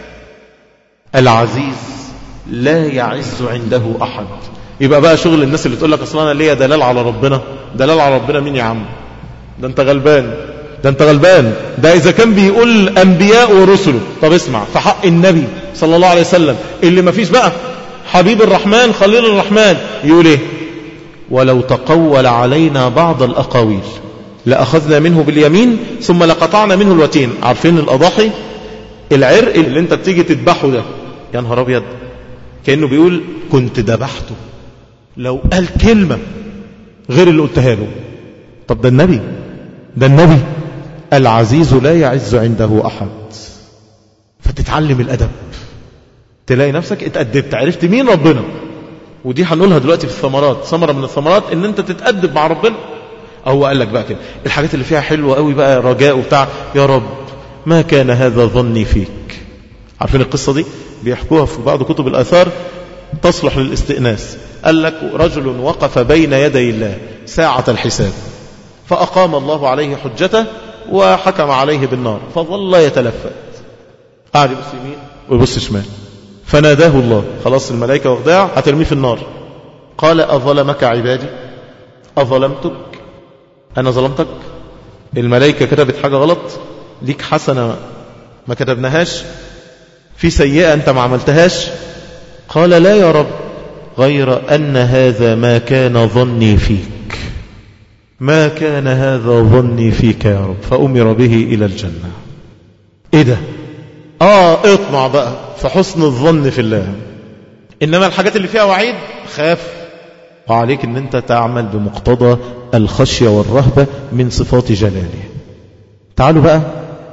العزيز لا يعز عنده أحد. يبقى بقى شغل الناس اللي تقول لك أصلا أنا ليا دلال على ربنا. دلال على ربنا مين يا عم؟ ده أنت غلبان، ده أنت غلبان. ده إذا كان بيقول أنبياء ورسله. طب اسمع، في حق النبي صلى الله عليه وسلم اللي ما فيش بقى حبيب الرحمن خليل الرحمن، يقول ايه؟ ولو تقول علينا بعض الأقاويل لأخذنا منه باليمين ثم لقطعنا منه الوتين. عارفين الأضاحي، العرق اللي انت بتيجي تذبحه ده، يا نهار أبيض، كأنه بيقول كنت ذبحته لو قال كلمة غير اللي قلتها له. طب ده النبي، ده النبي العزيز لا يعز عنده أحد. فتتعلم الأدب، تلاقي نفسك اتأدبت، عرفت مين ربنا. ودي هنقولها دلوقتي في الثمرات، ثمرة من الثمرات ان انت تتأدب مع ربنا. هو قال لك بقى كده الحاجات اللي فيها حلوة قوي بقى، رجاء وبتاع، يا رب ما كان هذا ظني فيك. عارفين القصة دي؟ بيحكوها في بعض كتب الآثار تصلح للاستئناس. قال لك رجل وقف بين يدي الله ساعة الحساب فأقام الله عليه حجته وحكم عليه بالنار فظل يتلفت، قاعد يبص يمين ويبص شمال، فناداه الله، خلاص الملائكة واخداه هترميه في النار. قال أظلمك عبادي؟ أظلمتك؟ أنا ظلمتك؟ الملائكة كتبت حاجة غلط؟ ليك حسنة ما كتبناهاش؟ في سيئة أنت ما عملتهاش؟ قال لا يا رب، غير أن هذا ما كان ظني فيك، ما كان هذا ظني فيك يا رب، فأمر به إلى الجنة. إيه ده؟ آه اطمع بقى في حسن الظن في الله. إنما الحاجات اللي فيها وعيد خاف، وعليك أن أنت تعمل بمقتضى الخشية والرهبة من صفات جلاله. تعالوا بقى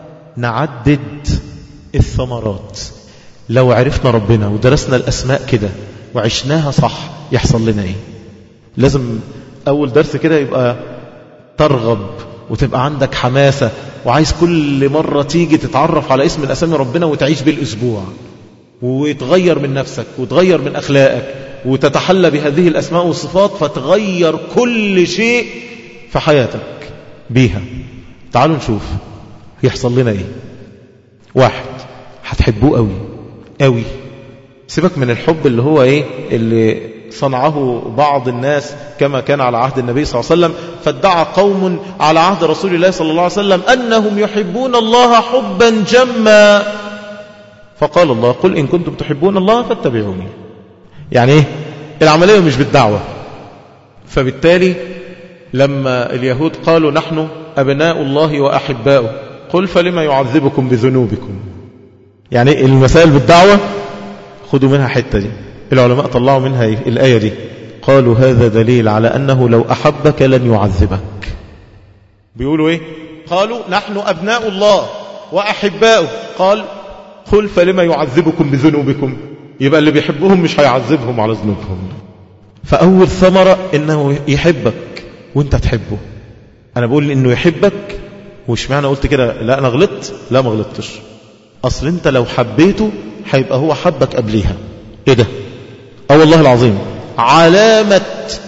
نعدد الثمرات. لو عرفنا ربنا ودرسنا الأسماء كده وعشناها صح يحصل لنا إيه؟ لازم أول درس كده يبقى ترغب وتبقى عندك حماسة وعايز كل مرة تيجي تتعرف على اسم الأسامي ربنا وتعيش بالأسبوع وتغير من نفسك وتغير من أخلاقك وتتحلى بهذه الأسماء والصفات فتغير كل شيء في حياتك بيها. تعالوا نشوف يحصل لنا إيه. واحد، هتحبوه قوي قوي. سيبك من الحب اللي هو إيه اللي صنعه بعض الناس كما كان على عهد النبي صلى الله عليه وسلم، فادعى قوم على عهد رسول الله صلى الله عليه وسلم أنهم يحبون الله حبا جما، فقال الله قل إن كنتم تحبون الله فاتبعوني. يعني إيه؟ العملية مش بالدعوة. فبالتالي لما اليهود قالوا نحن أبناء الله وأحباؤه قل فلما يعذبكم بذنوبكم، يعني المسائل بالدعوة خذوا منها حتة دي. العلماء طلعوا منها الآية دي، قالوا هذا دليل على أنه لو أحبك لن يعذبك. بيقولوا إيه؟ قالوا نحن أبناء الله وأحباؤه، قال قل فلما يعذبكم بذنوبكم، يبقى اللي بيحبهم مش هيعذبهم على ذنوبهم. فأول ثمرة إنه يحبك وانت تحبه. أنا بقول إنه يحبك، وش معنى قلت كده لا أنا غلطت؟ لا ما غلطتش. أصل انت لو حبيته هيبقى هو حبك قبليها. ايه ده؟ اه والله العظيم علامة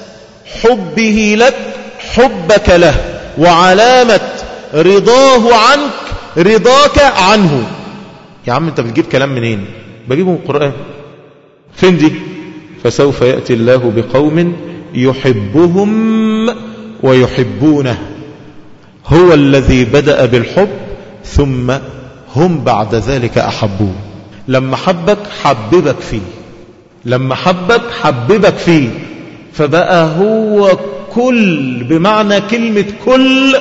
حبه لك حبك له، وعلامة رضاه عنك رضاك عنه. يا عم انت بتجيب كلام منين؟ بجيبه من القرآن. فين دي؟ فسوف يأتي الله بقوم يحبهم ويحبونه هو الذي بدأ بالحب ثم هم بعد ذلك أحبوه. لما حبك حببك فيه، لما حبك حببك فيه، فبقى هو كل بمعنى كلمة كل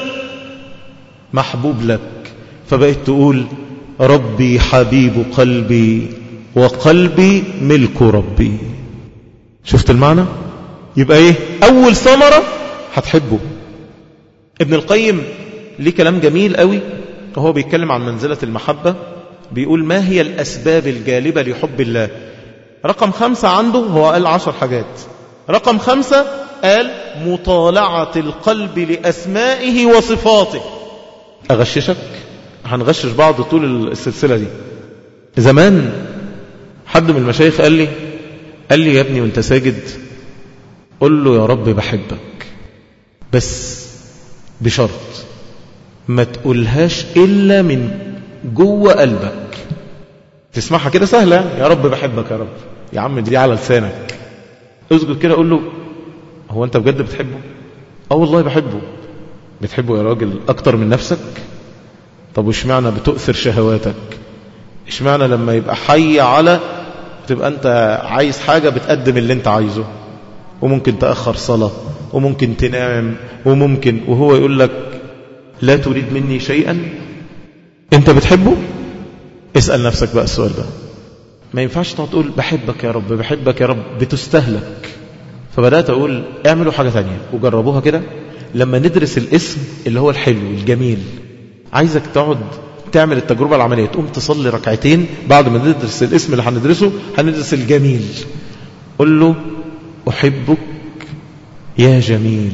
محبوب لك. فبقيت تقول ربي حبيب قلبي وقلبي ملك ربي. شفت المعنى؟ يبقى ايه؟ أول ثمرة هتحبه. ابن القيم ليه كلام جميل قوي وهو بيتكلم عن منزلة المحبة. بيقول ما هي الأسباب الجالبة لحب الله؟ رقم خمسة عنده هو قال عشر حاجات. رقم خمسة قال مطالعة القلب لأسمائه وصفاته. أغششك، هنغشش بعض طول السلسلة دي. زمان حد من المشايخ قال لي قال لي يا ابني وانت ساجد قل له يا رب بحبك، بس بشرط ما تقولهاش إلا من جوه قلبك. تسمعها كده سهلة، يا رب بحبك يا رب، يا عم دي على لسانك. اسجد كده قول له هو انت بجد بتحبه؟ اه والله بحبه. بتحبه يا راجل اكتر من نفسك؟ طب وش معنى بتؤثر شهواتك؟ ايش معنى لما يبقى حي على تبقى انت عايز حاجة بتقدم اللي انت عايزه، وممكن تأخر صلاة وممكن تنام وممكن، وهو يقول لك لا تريد مني شيئا؟ انت بتحبه؟ اسأل نفسك بقى السؤال ده. ما ينفعش تقول بحبك يا رب بحبك يا رب، بتستهلك. فبدأت أقول اعملوا حاجة ثانية وجربوها كده. لما ندرس الاسم اللي هو الحلو الجميل، عايزك تقعد تعمل التجربة العملية، تقوم تصلي ركعتين بعد ما ندرس الاسم اللي هندرسه. هندرس الجميل. قل له أحبك يا جميل،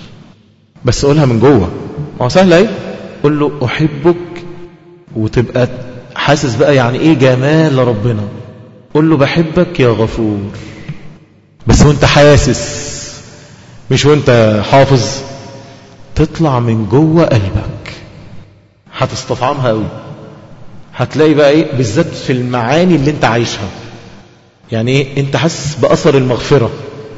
بس قولها من جوه. ما هو سهل ايه؟ قل له أحبك وتبقى حاسس بقى يعني ايه جمال ربنا. قل له بحبك يا غفور، بس وانت حاسس مش وانت حافظ، تطلع من جوه قلبك، هتستطعمها قوي. هتلاقي بقى ايه بالذات في المعاني اللي انت عايشها، يعني ايه انت حاسس بأثر المغفرة،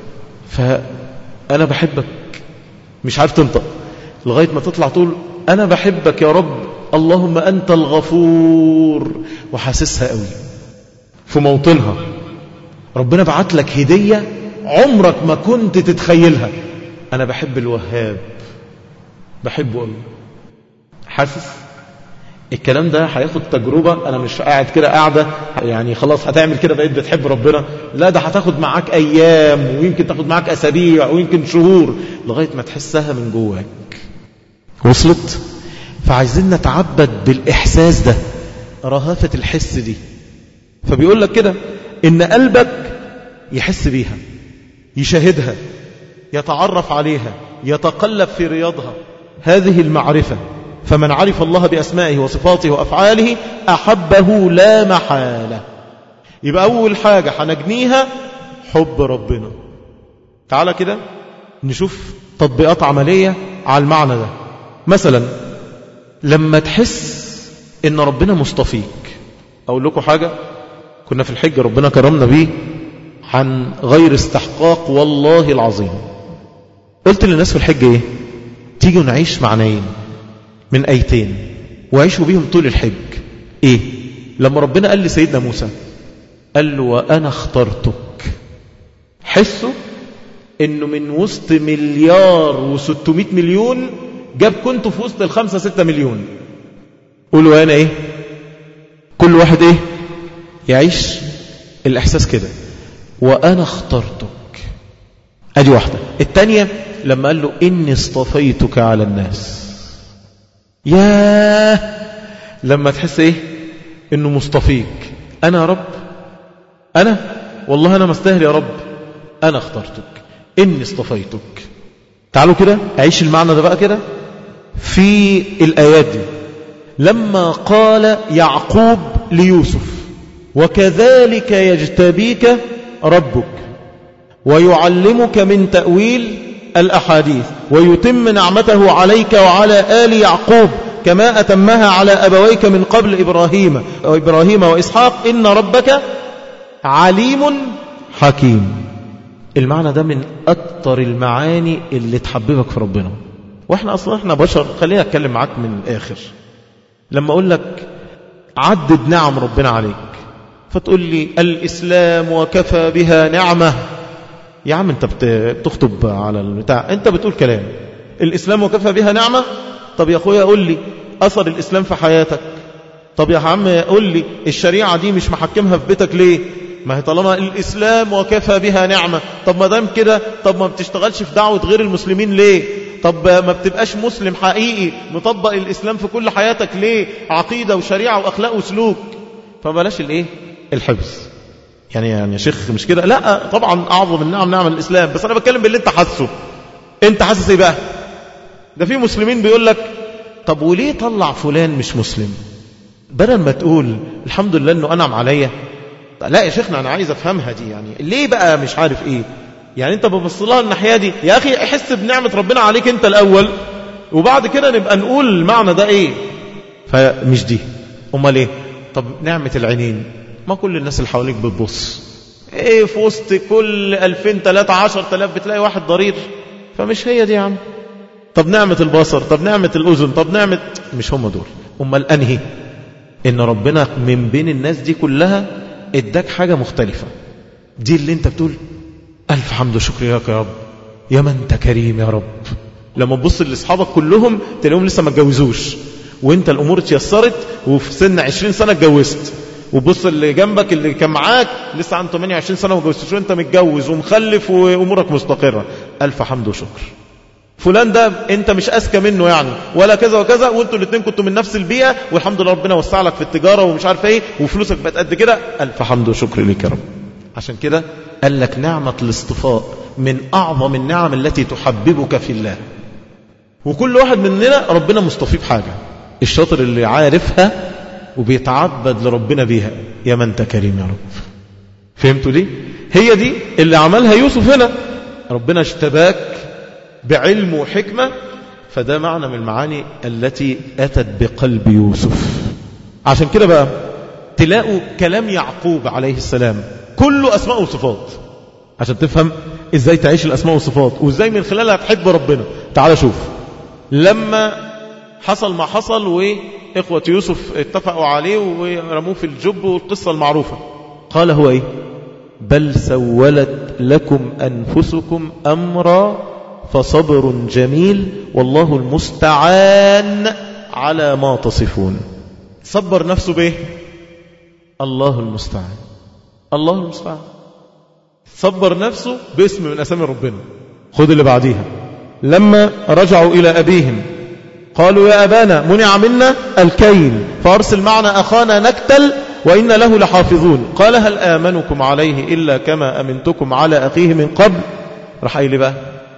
فأنا بحبك مش عارف تنطق لغاية ما تطلع تقول أنا بحبك يا رب اللهم أنت الغفور، وحاسسها قوي في موطنها. ربنا بعت لك هدية عمرك ما كنت تتخيلها. أنا بحب الوهاب، بحبه قوي. حاسس الكلام ده هياخد تجربة. أنا مش قاعد كده قاعدة يعني خلاص هتعمل كده بقيت بتحب ربنا، لا ده هتاخد معاك أيام، ويمكن تاخد معاك أسابيع، ويمكن شهور، لغاية ما تحسها من جواك. وصلت؟ فعايزين نتعبد بالإحساس ده، رهافة الحس دي. فبيقول لك كده إن قلبك يحس بيها، يشاهدها، يتعرف عليها، يتقلب في رياضها. هذه المعرفة. فمن عرف الله بأسمائه وصفاته وأفعاله أحبه لا محالة. يبقى أول حاجة هنجنيها حب ربنا. تعالى كده نشوف تطبيقات عملية على المعنى ده. مثلا لما تحس إن ربنا مصطفيك، أقول لكم حاجة، كنا في الحج ربنا كرمنا بيه عن غير استحقاق والله العظيم. قلت للناس في الحج ايه؟ تيجوا نعيش معنيين من ايتين وعيشوا بيهم طول الحج. ايه؟ لما ربنا قال لسيدنا موسى قال له وانا اخترتك، حسوا انه من وسط مليار وستمائة مليون جاب كنتوا في وسط الخمسة ستة مليون. قولوا انا ايه؟ كل واحد ايه يعيش الاحساس كده، وانا اخترتك. ادي واحدة. التانية لما قال له اني اصطفيتك على الناس. ياه لما تحس ايه انه مصطفيك. انا يا رب، انا والله انا مستاهل يا رب، انا اخترتك، اني اصطفيتك. تعالوا كده اعيش المعنى ده بقى كده في الايات دي. لما قال يعقوب ليوسف وكذلك يجتبيك ربك ويعلمك من تأويل الأحاديث ويتم نعمته عليك وعلى آل يعقوب كما أتمها على أبويك من قبل إبراهيم وإبراهيم وإسحاق إن ربك عليم حكيم. المعنى ده من أكتر المعاني اللي تحببك في ربنا. وإحنا أصلا إحنا بشر، خلينا أتكلم معاك من الآخر. لما أقول لك عدد نعم ربنا عليك فتقول لي الإسلام وكفى بها نعمة. يا عم انت بتخطب على البتاع، انت بتقول كلام الإسلام وكفى بها نعمة. طب يا أخويا قول لي أثر الإسلام في حياتك. طب يا عم قول لي الشريعة دي مش محكمها في بيتك ليه؟ ما هي طالما الإسلام وكفى بها نعمة، طب ما دام كده طب ما بتشتغلش في دعوة غير المسلمين ليه؟ طب ما بتبقاش مسلم حقيقي مطبق الإسلام في كل حياتك ليه؟ عقيدة وشريعة وأخلاق وسلوك. فبلاش الايه الحبس. يعني يعني يا شيخ مش كده، لا طبعا أعظم النعم نعم الإسلام، بس أنا بتكلم باللي انت حاسه. انت حاسس ايه بقى؟ ده في مسلمين بيقول لك طب وليه طلع فلان مش مسلم؟ بدل ما تقول الحمد لله انه انعم عليا، لا يا شيخنا انا عايز افهمها دي، يعني ليه بقى مش عارف ايه؟ يعني انت ببص لها الناحيه دي. يا اخي احس بنعمه ربنا عليك انت الاول وبعد كده نبقى نقول المعنى ده ايه. فمش دي. امال ايه؟ طب نعمه العينين، ما كل الناس اللي حواليك بتبص ايه في وسط كل ألفين ثلاثة عشر آلاف بتلاقي واحد ضرير، فمش هي دي يا عم. طب نعمه البصر، طب نعمه الاذن، طب نعمه، مش هم دول. امال انهي؟ ان ربنا من بين الناس دي كلها اداك حاجه مختلفه، دي اللي انت بتقول الف حمد وشكر لك يا رب، يا من انت كريم يا رب. لما تبص لاصحابك كلهم تلاقيهم لسه ما اتجوزوش وانت الامور اتيسرت وفي سن عشرين سنه اتجوزت، وبص اللي جنبك اللي كان معاك لسه عنده ثمانية وعشرين سنه وما اتجوزتش وانت متجوز ومخلف وامورك مستقره. الف حمد وشكر. فلان ده انت مش اذكى منه يعني ولا كذا وكذا، وانتوا الاثنين كنتوا من نفس البيئه والحمد لله ربنا وسع لك في التجاره ومش عارف ايه وفلوسك بقت قد كده. الف حمد وشكر لك يا رب. عشان كده قال لك نعمه الاصطفاء من اعظم النعم التي تحببك في الله. وكل واحد مننا ربنا مصطفيه بحاجه، الشاطر اللي عارفها وبيتعبد لربنا بيها، يا من انت كريم يا رب. فهمتوا دي؟ هي دي اللي عملها يوسف هنا. ربنا اشتباك بعلم وحكمة، فده معنى من المعاني التي أتت بقلب يوسف. عشان كده بقى تلاقوا كلام يعقوب عليه السلام كله أسماء وصفات، عشان تفهم إزاي تعيش الأسماء والصفات وإزاي من خلالها تحب ربنا. تعال شوف لما حصل ما حصل وإخوة يوسف اتفقوا عليه ورموه في الجب والقصة المعروفة، قال هو إيه؟ بل سولت لكم أنفسكم أمرا فصبر جميل والله المستعان على ما تصفون. صبر نفسه به الله المستعان، الله المستعان. صبر نفسه باسم من أسامي ربنا. خذ اللي بعديها، لما رجعوا إلى أبيهم قالوا يا أبانا منع منا الكيل فأرسل معنا أخانا نكتل وإن له لحافظون. قال هل آمنكم عليه إلا كما أمنتكم على أخيه من قبل. راح قايل بقى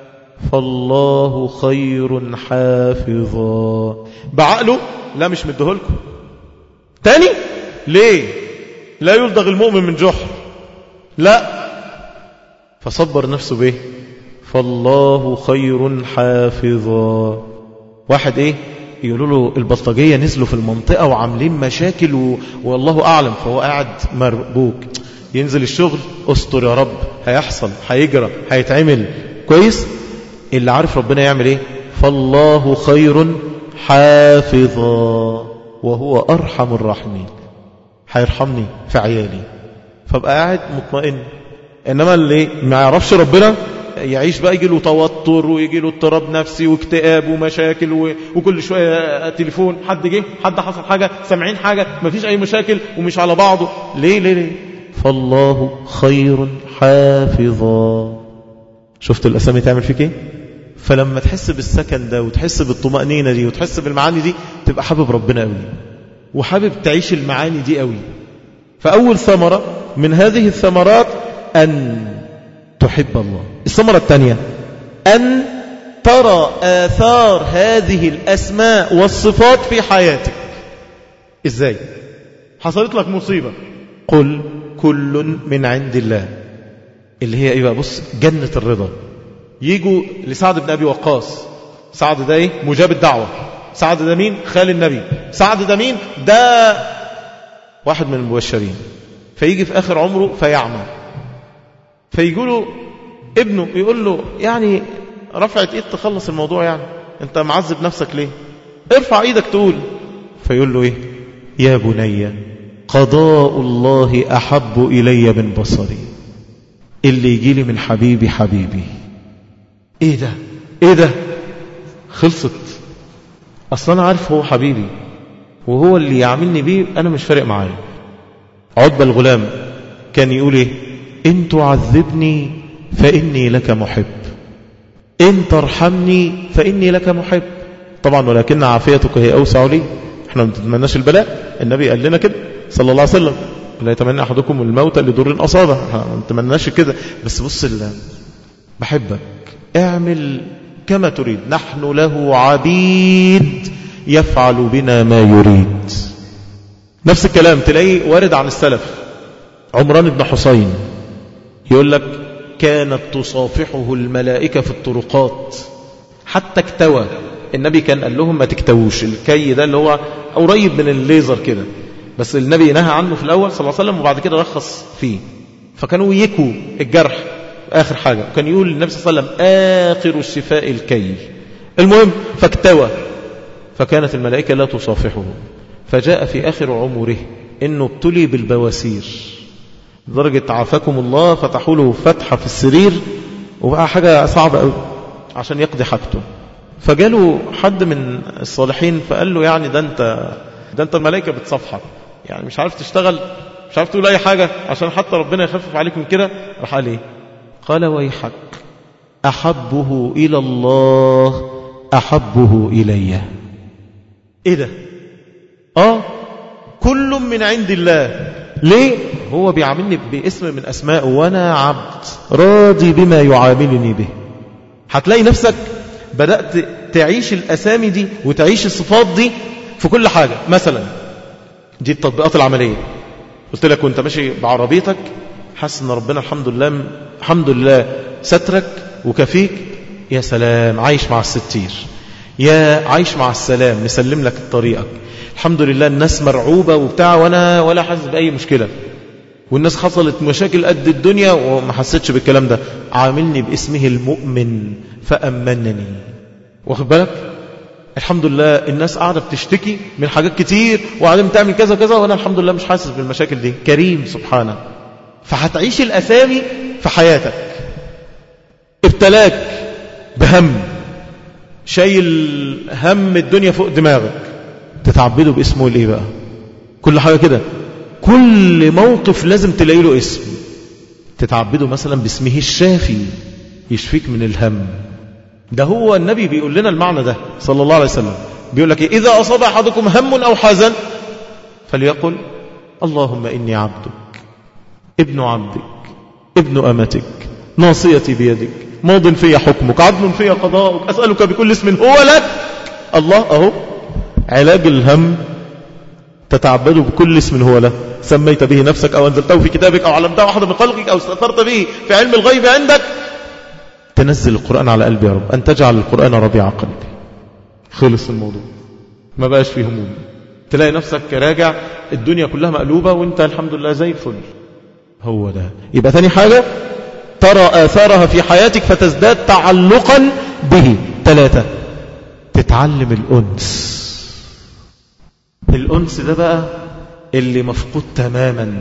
فالله خير حافظا. بعقله لا مش مديهولكم تاني ليه؟ لا يلدغ المؤمن من جحر، لا. فصبر نفسه به فالله خير حافظا. واحد ايه يقولوا له البلطجية نزلوا في المنطقة وعاملين مشاكل و... والله أعلم، فهو قاعد مربوك. ينزل الشغل استر يا رب، هيحصل هيجرى هيتعمل كويس. اللي عارف ربنا يعمل ايه؟ فالله خير حافظا وهو أرحم الراحمين. هيرحمني في عيالي، فبقى قاعد مطمئن. إنما اللي ما يعرفش ربنا يعيش بقى يجي له توتر ويجي له اضطراب نفسي واكتئاب ومشاكل و... وكل شوية تليفون، حد جه، حد حصل حاجة، سمعين حاجة، مفيش أي مشاكل ومش على بعضه. ليه ليه ليه؟ فالله خير حافظا. شفت الأسامي تعمل فيك ايه؟ فلما تحس بالسكن ده وتحس بالطمأنينة دي وتحس بالمعاني دي تبقى حابب ربنا قوي وحابب تعيش المعاني دي قوي. فأول ثمرة من هذه الثمرات أن تحب الله. الثمرة الثانية أن ترى آثار هذه الأسماء والصفات في حياتك. إزاي؟ حصلت لك مصيبة، قل كل من عند الله، اللي هي إيه بقى؟ بص، جنة الرضا. يجوا لسعد بن أبي وقاص. سعد ده إيه؟ مجاب الدعوة. سعد ده مين؟ خال النبي. سعد ده مين؟ ده واحد من المبشرين. فيجي في آخر عمره فيعمى، فيقولوا ابنه يقول له يعني رفعت ايد تخلص الموضوع، يعني انت معذب نفسك ليه؟ ارفع ايدك تقول. فيقول له ايه؟ يا بني قضاء الله أحب إلي من بصري. اللي يجي لي من حبيبي حبيبي. ايه ده؟ ايه ده؟ خلصت. اصلا انا عارف هو حبيبي وهو اللي يعملني بيه، انا مش فارق معايا. عتبة الغلام كان يقول ايه؟ إن تعذبني فإني لك محب، إن ترحمني فإني لك محب. طبعا ولكن عافيتك هي أوسع لي. احنا ما نتمناش البلاء، النبي قال لنا كده صلى الله عليه وسلم لا يتمنى أحدكم الموت لضر أصابه. ما نتمناش كده، بس بص الله بحبك اعمل كما تريد، نحن له عبيد يفعل بنا ما يريد. نفس الكلام تلاقيه وارد عن السلف. عمران بن حسين يقول لك كانت تصافحه الملائكة في الطرقات حتى اكتوى. النبي كان قال لهم ما تكتوش. الكي ده اللي هو قريب من الليزر كده، بس النبي نهى عنه في الأول صلى الله عليه وسلم وبعد كده رخص فيه. فكانوا يكوا الجرح آخر حاجة، وكان يقول النبي صلى الله عليه وسلم آخر الشفاء الكي. المهم فاكتوى، فكانت الملائكة لا تصافحه. فجاء في آخر عمره إنه ابتلي بالبواسير لدرجة عافاكم الله فتحوا له فتحة في السرير وبقى حاجة صعبة قوي عشان يقضي حاجته. فجاله حد من الصالحين فقال له يعني ده انت ده انت الملائكة بتصفحك، يعني مش عارف تشتغل، مش عارف تقول اي حاجة عشان حتى ربنا يخفف عليك من كده. راح قال ايه؟ قال ويحك احبه الى الله احبه الي. ايه ده؟ اه كل من عند الله. ليه؟ هو بيعاملني باسم من أسماء وأنا عبد راضي بما يعاملني به. هتلاقي نفسك بدأت تعيش الأسامي دي وتعيش الصفات دي في كل حاجة. مثلا دي التطبيقات العملية. قلت لك وانت ماشي بعربيتك حاسس ان ربنا الحمد لله الحمد لله سترك وكفيك، يا سلام، عايش مع الستير، يا عايش مع السلام، مسلم لك طريقك، الحمد لله الناس مرعوبة وبتاع وانا ولا حاسس بأي مشكلة، والناس حصلت مشاكل قد الدنيا وما حسيتش بالكلام ده، عاملني باسمه المؤمن فأمنني. واخد بالك؟ الحمد لله الناس قاعدة بتشتكي من حاجات كتير وقاعدين بتعمل كذا كذا وانا الحمد لله مش حاسس بالمشاكل دي، كريم سبحانه. فهتعيش الأسامي في حياتك. ابتلاك بهم، شايل هم الدنيا فوق دماغك، تتعبده باسمه الايه بقى؟ كل حاجة كده، كل موقف لازم تلاقي له اسم، تتعبده مثلا باسمه الشافي، يشفيك من الهم. ده هو النبي بيقول لنا المعنى ده صلى الله عليه وسلم، بيقول لك إيه؟ إذا أصاب أحدكم هم أو حزن فليقل اللهم إني عبدك ابن عبدك ابن أمتك ناصيتي بيدك ماض في حكمك عدل في قضاءك أسألك بكل اسم هو لك. الله أهو علاج الهم، تتعبده بكل اسم هو له، سميت به نفسك أو أنزلته في كتابك أو علمته أحد من خلقك أو استأثرت به في علم الغيب عندك. تنزل القرآن على قلبي يا رب، أن تجعل القرآن ربيع قلبي. خلص الموضوع، ما بقاش فيه هموم. تلاقي نفسك راجع الدنيا كلها مقلوبة وانت الحمد لله زي الفل. هو ده. يبقى ثاني حاجة ترى آثارها في حياتك فتزداد تعلقا به. ثلاثة تتعلم الأنس. الأنس ده بقى اللي مفقود تماما.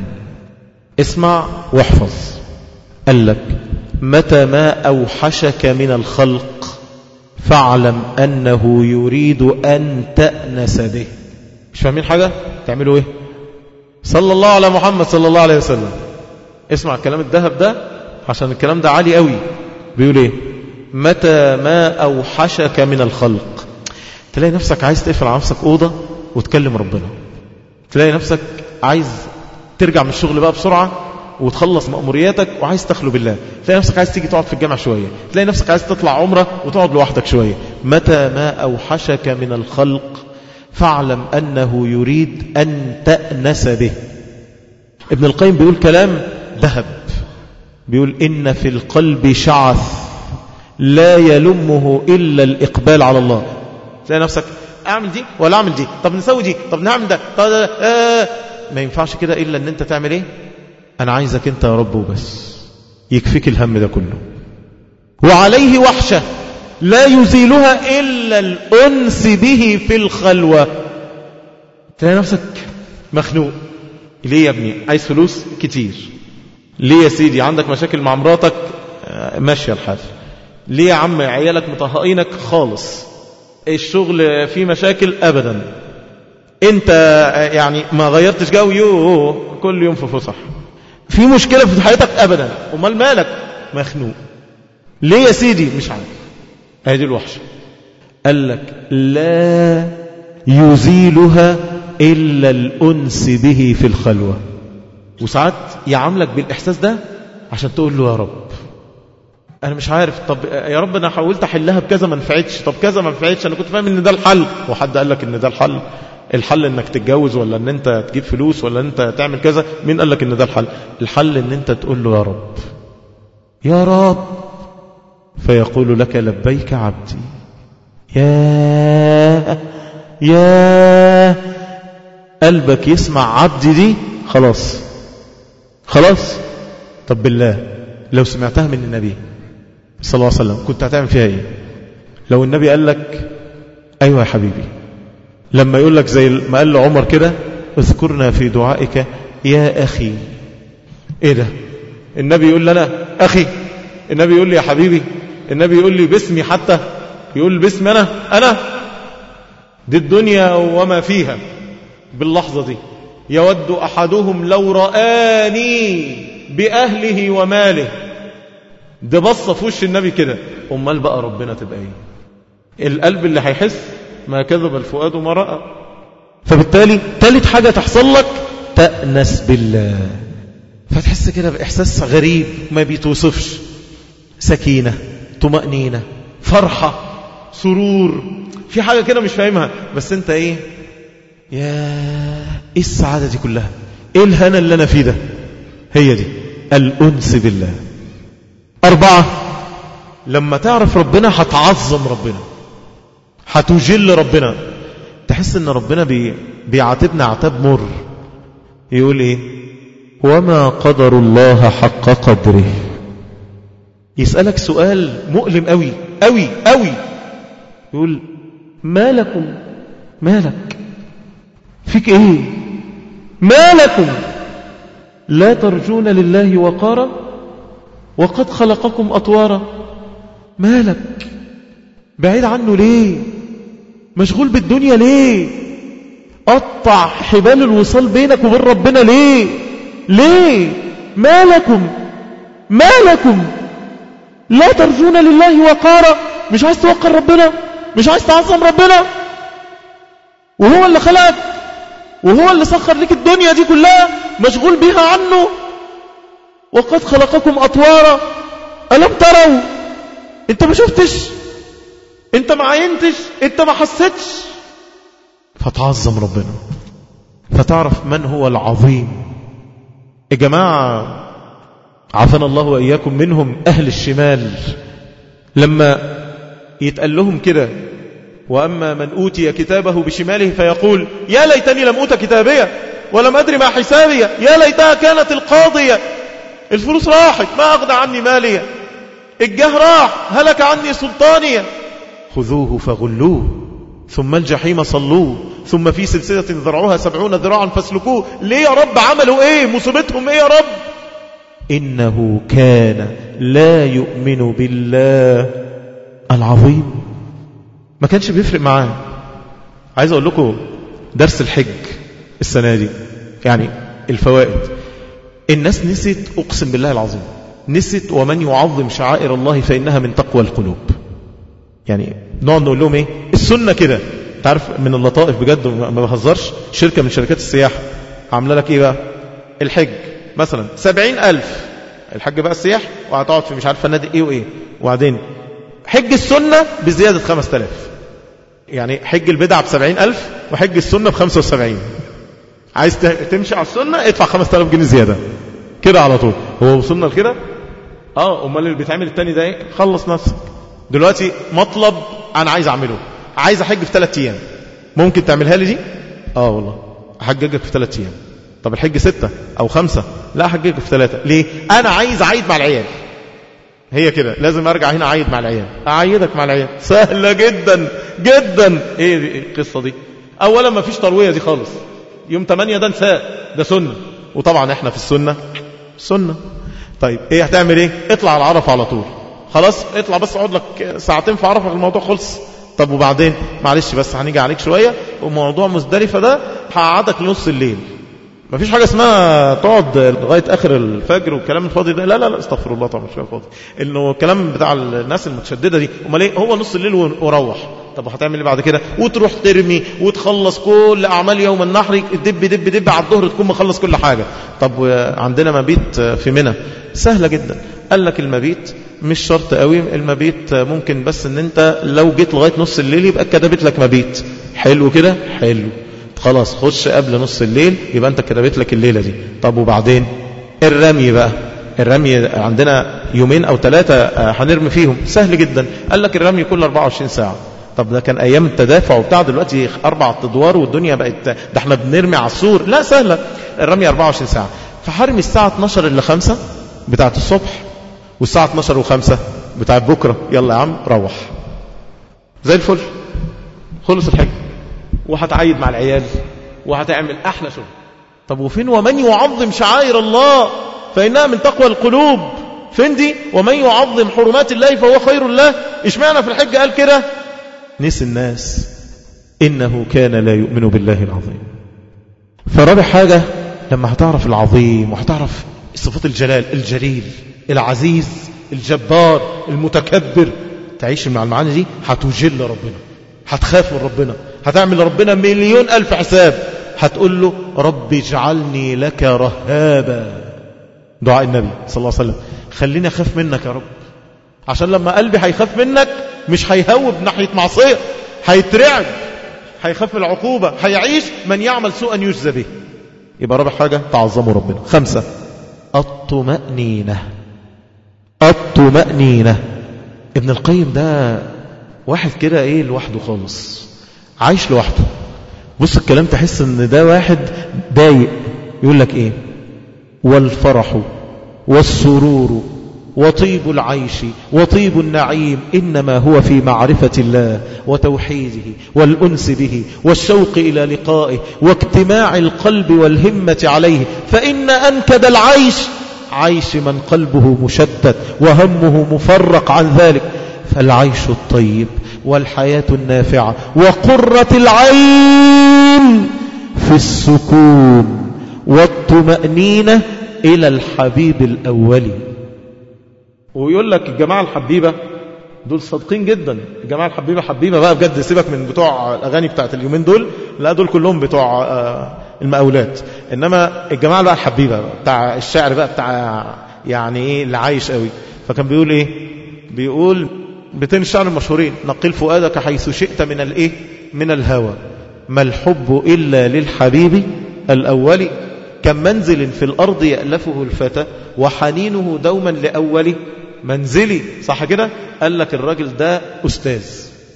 اسمع واحفظ. قال لك متى ما أوحشك من الخلق فاعلم أنه يريد أن تأنس به. مش فاهمين حاجة؟ تعملوا ايه؟ صلى الله على محمد صلى الله عليه وسلم. اسمع الكلام الذهب ده عشان الكلام ده عالي قوي. بيقول ايه؟ متى ما أوحشك من الخلق. تلاقي نفسك عايز تقفل على نفسك أوضة وتكلم ربنا. تلاقي نفسك عايز ترجع من الشغل بقى بسرعة وتخلص مأمورياتك وعايز تخلو بالله. تلاقي نفسك عايز تيجي تقعد في الجامع شوية. تلاقي نفسك عايز تطلع عمرة وتقعد لوحدك شوية. متى ما أوحشك من الخلق فاعلم أنه يريد أن تأنس به. ابن القيم بيقول كلام ذهب، بيقول إن في القلب شعث لا يلمه إلا الإقبال على الله. تلاقي نفسك أعمل دي ولا أعمل دي، طب نسوي دي، طب نعمل ده، طب آه. ما ينفعش كده إلا أن أنت تعمل إيه؟ أنا عايزك أنت يا رب وبس، يكفيك الهم ده كله. وعليه وحشة لا يزيلها إلا الأنس به في الخلوة. تلاقي نفسك مخنوق. ليه يا ابني؟ عايز فلوس كتير. ليه يا سيدي؟ عندك مشاكل مع مراتك ماشية الحال. ليه يا عم؟ عيالك مطهقينك خالص. الشغل فيه مشاكل أبدا. انت يعني ما غيرتش جو، يوه كل يوم في فسح. في مشكلة في حياتك أبدا. امال مالك؟ مخنوق. ليه يا سيدي؟ مش عارف. هذه الوحشة. قال لك لا يزيلها إلا الأنس به في الخلوة. وساعات يعاملك بالإحساس ده عشان تقول له يا رب أنا مش عارف، طب يا رب أنا حاولت أحلها بكذا ما نفعتش، طب كذا ما نفعتش، أنا كنت فاهم إن ده الحل. وحد قال لك إن ده الحل؟ الحل إنك تتجوز ولا إن أنت تجيب فلوس ولا إن أنت تعمل كذا؟ مين قال لك إن ده الحل؟ الحل إن أنت تقول له يا رب يا رب، فيقول لك لبيك عبدي. يا يا قلبك يسمع عبدي دي خلاص خلاص. طب بالله لو سمعتها من النبي صلى الله عليه وسلم كنت هتعمل فيها ايه؟ لو النبي قال لك ايوه يا حبيبي، لما يقول لك زي ما قال لعمر كده اذكرنا في دعائك يا اخي. ايه ده؟ النبي يقول لنا اخي؟ النبي يقول لي يا حبيبي؟ النبي يقول لي باسمي؟ حتى يقول باسمي انا انا دي الدنيا وما فيها. باللحظة دي يود أحدهم لو رآني بأهله وماله. ده بصة في وش النبي كده. أمال بقى ربنا تبقى ايه؟ القلب اللي هيحس ما كذب الفؤاد ما رأى. فبالتالي ثالث حاجة تحصل لك تأنس بالله، فتحس كده بإحساس غريب ما بيتوصفش. سكينة، طمأنينة، فرحة، سرور، في حاجة كده مش فاهمها بس انت ايه؟ يا ايه السعادة دي كلها؟ ايه الهنا اللي انا فيه ده؟ هي دي الأنس بالله. أربعة، لما تعرف ربنا هتعظم ربنا، هتجل ربنا. تحس ان ربنا بي بيعاتبنا عتاب مر. يقول ايه؟ وما قدر الله حق قدره. يسألك سؤال مؤلم قوي قوي قوي. يقول ما لكم، مالك، فيك ايه؟ ما لكم لا ترجون لله وقارا وقد خلقكم أطوارا. مالك بعيد عنه ليه؟ مشغول بالدنيا ليه؟ قطع حبال الوصال بينك وبين ربنا ليه؟ ليه؟ ما لكم ما لكم لا ترجون لله وقارا. مش عايز توقر ربنا؟ مش عايز تعظم ربنا؟ وهو اللي خلقك، وهو اللي سخر لك الدنيا دي كلها، مشغول بيها عنه. وقد خلقكم أطوارا. ألم تروا؟ انت ما شفتش، انت ما عينتش، انت ما حسيتش. فتعظم ربنا، فتعرف من هو العظيم. يا جماعة عافانا الله وإياكم منهم أهل الشمال، لما يتقال لهم كده وأما من أوتي كتابه بشماله فيقول يا ليتني لم أوت كتابية ولم أدري ما حسابية، يا ليتها كانت القاضية، الفلوس راحت ما أغنى عني مالية، الجاه راح هلك عني سلطانية، خذوه فغلوه ثم الجحيم صلوه ثم في سلسلة ذرعها سبعون ذراعا فاسلكوه. ليه يا رب؟ عملوا ايه؟ مصيبتهم ايه يا رب؟ إنه كان لا يؤمن بالله العظيم. ما كانش بيفرق معاه. عايز أقول لكم درس الحج السنة دي، يعني الفوائد. الناس نسيت، أقسم بالله العظيم نسيت ومن يعظم شعائر الله فإنها من تقوى القلوب. يعني نقعد نقول لهم ايه؟ السنة كده. تعرف من اللطائف بجد ما بهزرش، شركة من شركات السياحة عامله لك ايه بقى؟ الحج مثلا سبعين ألف، الحج بقى السياح، وهتقعد في مش عارف فنادق ايه وايه، وبعدين حج السنة بزيادة خمس تلاف. يعني حج البدعة بسبعين ألف وحج السنة بخمسة وسبعين. عايز تمشي على السنة ادفع خمس تلاف جنيه زيادة كده على طول. هو وصلنا لكده؟ اه. امال اللي بيتعمل التاني ده ايه؟ خلص نفسك. دلوقتي مطلب انا عايز اعمله، عايز احج في ثلاث ايام، ممكن تعملها لي دي؟ اه والله احججك في ثلاث ايام. طب الحج ستة او خمسة؟ لا احججك في ثلاثة. ليه؟ انا عايز اعيد مع العيال. هي كده، لازم ارجع هنا اعيد مع العيال. اعيدك مع العيال سهلة جدا جدا. ايه دي القصة دي؟ اولا ما فيش تروية دي خالص. يوم ثمانية ده نساء، ده سنة، وطبعا احنا في السنة سنة. طيب ايه هتعمل ايه؟ اطلع على عرفة على طول. خلاص اطلع بس اقعد لك ساعتين في عرفة الموضوع خلص. طب وبعدين؟ معلش بس هنيجي عليك شوية، وموضوع مزدلفة ده هقعدك لنص الليل. مفيش حاجة اسمها تقعد لغاية آخر الفجر والكلام الفاضي ده. لا لا لا استغفر الله، طبعا مش فاضي. انه الكلام بتاع الناس المتشددة دي. امال ايه؟ هو نص الليل وروح. طب هتعمل ايه بعد كده؟ وتروح ترمي وتخلص كل اعمال يوم النحر، دب دب دب على الظهر تكون مخلص كل حاجة. طب عندنا مبيت في منى سهلة جدا. قال لك المبيت مش شرط قوي، المبيت ممكن بس ان انت لو جيت لغاية نص الليل يبقى كتبت لك مبيت. حلو كده؟ حلو. خلاص خش قبل نص الليل يبقى انت كتبت لك الليلة دي. طب وبعدين؟ الرمي بقى. الرمي عندنا يومين او ثلاثة هنرمي فيهم، سهل جدا. قال لك الرمي كل أربعة وعشرين ساعة. طب ده كان ايام التدافع وبتاع، دلوقتي اربع ادوار والدنيا بقت ده احنا بنرمي على السور. لا سهلة، الرمي أربعة وعشرين ساعة. فحرمي الساعة اتناشر الا خمسة بتاعت الصبح، والساعة اتناشر وخمسة بتاعت بكرة. يلا يا عم روح زي الفل، خلص الحج، وهتعيد مع العيال وهتعمل احلى شغل. طب وفين ومن يعظم شعائر الله فإنها من تقوى القلوب؟ فين دي؟ ومن يعظم حرمات الله فهو خير له. اشمعنى في الحج قال كده؟ نسي الناس إنه كان لا يؤمن بالله العظيم. فرابع حاجة، لما هتعرف العظيم وهتعرف صفات الجلال، الجليل، العزيز، الجبار، المتكبر، تعيش مع المعاني دي هتجل ربنا، هتخاف من ربنا، هتعمل ربنا مليون ألف حساب. هتقول له رب اجعلني لك رهابا. دعاء النبي صلى الله عليه وسلم، خليني أخاف منك يا رب، عشان لما قلبي هيخاف منك مش هيهوب ناحية معصية، هيترعب، هيخاف العقوبة، هيعيش من يعمل سوءا يجزى به. يبقى رابع حاجة تعظموا ربنا. خمسة، الطمأنينة. الطمأنينة. ابن القيم ده واحد كده ايه لوحده خالص، عايش لوحده. بص الكلام تحس ان ده واحد ضايق. يقول لك ايه؟ والفرح والسرور وطيب العيش وطيب النعيم إنما هو في معرفة الله وتوحيده والأنس به والشوق إلى لقائه واجتماع القلب والهمة عليه، فإن أنكد العيش عيش من قلبه مشتت وهمه مفرق عن ذلك. فالعيش الطيب والحياة النافعة وقرة العين في السكون والطمأنينة إلى الحبيب الأولي. ويقول لك الجماعة الحبيبة دول صادقين جدا. الجماعة الحبيبة حبيبة بقى بجد، سيبك من بتوع الأغاني بتاعت اليومين دول، لا دول كلهم بتوع المقاولات. إنما الجماعة بقى الحبيبة بتاع الشعر بقى بتاع يعني إيه اللي عايش قوي. فكان بيقول إيه؟ بيقول بيتين الشعر المشهورين: نقل فؤادك حيث شئت من الإيه؟ من الهوى، ما الحب إلا للحبيب الأول، كم منزل في الأرض يألفه الفتى وحنينه دوما لأول منزلي. صح كده؟ قال لك الراجل ده أستاذ،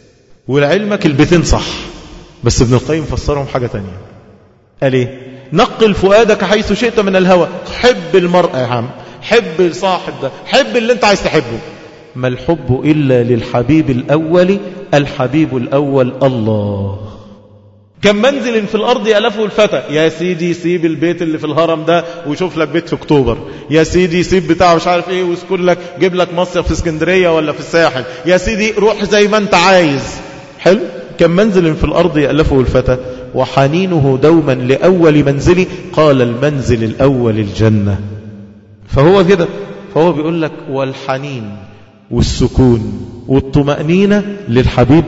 ولعلمك البيتين صح، بس ابن القيم فسرهم حاجة تانية. قال ايه؟ نقل فؤادك حيث شئت من الهوى، حب المرأة يا عم، حب الصاحب ده، حب اللي انت عايز تحبه. ما الحب إلا للحبيب الأول، الحبيب الأول الله. كم منزل في الأرض يألفه الفتى، يا سيدي سيب البيت اللي في الهرم ده وشوف لك بيت في أكتوبر، يا سيدي سيب بتاعه مش عارف ايه واسكن لك، جيب لك مصيف في اسكندرية ولا في الساحل، يا سيدي روح زي ما انت عايز. حلو. كم منزل في الأرض يألفه الفتى وحنينه دوما لأول منزلي، قال المنزل الأول الجنة. فهو كده، فهو بيقول لك والحنين والسكون والطمأنينة للحبيب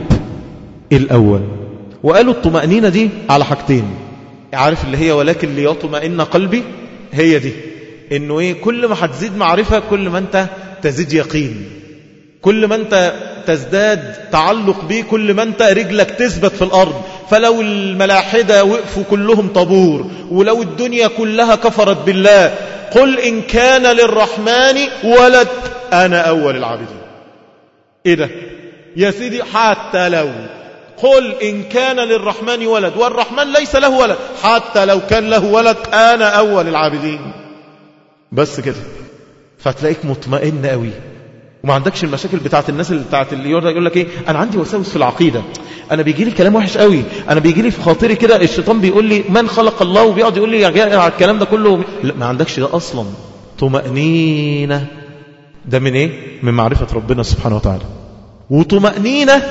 الأول. وقالوا الطمأنينة دي على حاجتين، عارف اللي هي ولكن ليطمئن قلبي، هي دي انه ايه؟ كل ما هتزيد معرفة كل ما انت تزيد يقين، كل ما انت تزداد تعلق بيه كل ما انت رجلك تثبت في الأرض. فلو الملاحدة وقفوا كلهم طابور، ولو الدنيا كلها كفرت بالله، قل إن كان للرحمن ولد أنا أول العابدين. إيه ده يا سيدي؟ حتى لو قل إن كان للرحمن ولد، والرحمن ليس له ولد، حتى لو كان له ولد أنا أول العابدين. بس كده فتلاقيك مطمئن قوي وما عندكش المشاكل بتاعت الناس اللي بتاعت اللي يقول لك ايه؟ انا عندي وساوس في العقيده، انا بيجي لي كلام وحش قوي، انا بيجي لي في خاطري كده الشيطان بيقول لي من خلق الله، وبيقعد يقول لي على الكلام ده كله. لا، ما عندكش ده اصلا. طمأنينة ده من ايه؟ من معرفه ربنا سبحانه وتعالى. وطمأنينة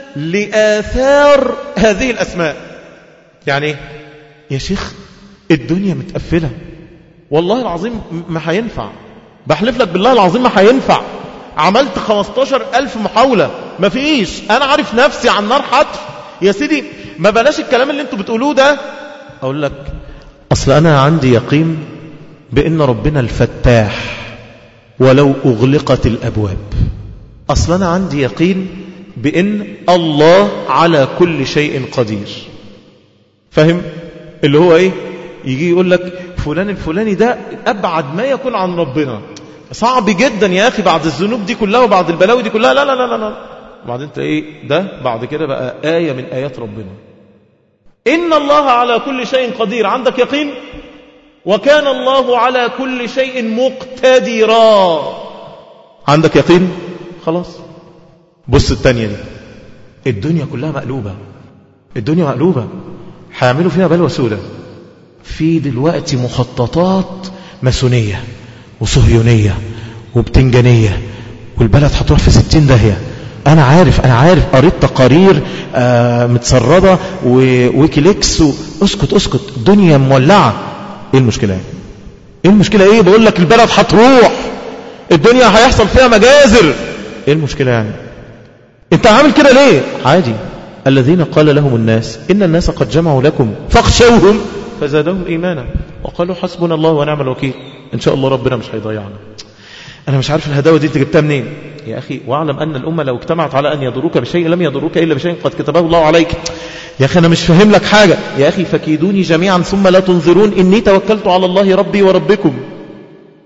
لآثار هذه الأسماء. يعني ايه يا شيخ؟ الدنيا متقفله والله العظيم ما هينفع، بحلف لك بالله العظيم ما هينفع. عملت خمستاشر ألف محاولة ما فيش، أنا عارف نفسي عن نار حتف. يا سيدي ما بلاش الكلام اللي انتوا بتقولوه ده. أقول لك أصل أنا عندي يقين بأن ربنا الفتاح ولو أغلقت الأبواب. أصل أنا عندي يقين بأن الله على كل شيء قدير. فهم؟ اللي هو إيه؟ يجي يقول لك فلان الفلاني ده أبعد ما يكون عن ربنا. صعب جدا يا أخي بعد الذنوب دي كلها وبعد البلاوي دي كلها. لا لا لا لا لا. وبعدين انت ايه ده؟ بعد كده بقى آية من آيات ربنا. إن الله على كل شيء قدير. عندك يقين؟ وكان الله على كل شيء مقتدرا. عندك يقين؟ خلاص. بص التانية دي، الدنيا كلها مقلوبة، الدنيا مقلوبة، هيعملوا فيها بلوى سودة. في دلوقتي مخططات ماسونية وصهيونية وبتنجانية، والبلد هتروح في ستين داهية. أنا عارف أنا عارف قريت تقارير آه متسردة وويكيليكس و... اسكت اسكت، الدنيا مولعة. إيه المشكلة يعني؟ إيه المشكلة إيه؟ بقول لك البلد هتروح، الدنيا هيحصل فيها مجازر. إيه المشكلة يعني؟ أنت عامل كده ليه؟ عادي. الذين قال لهم الناس إن الناس قد جمعوا لكم فاخشوهم فزادهم إيمانا وقالوا حسبنا الله ونعم الوكيل. إن شاء الله ربنا مش هيضيعنا. أنا مش عارف الهداوة دي جبتها منين يا أخي. واعلم أن الأمة لو اجتمعت على أن يضروك بشيء لم يضروك إلا بشيء قد كتبه الله عليك. يا أخي أنا مش فاهم لك حاجة يا أخي. فكيدوني جميعا ثم لا تنظرون إني توكلت على الله ربي وربكم.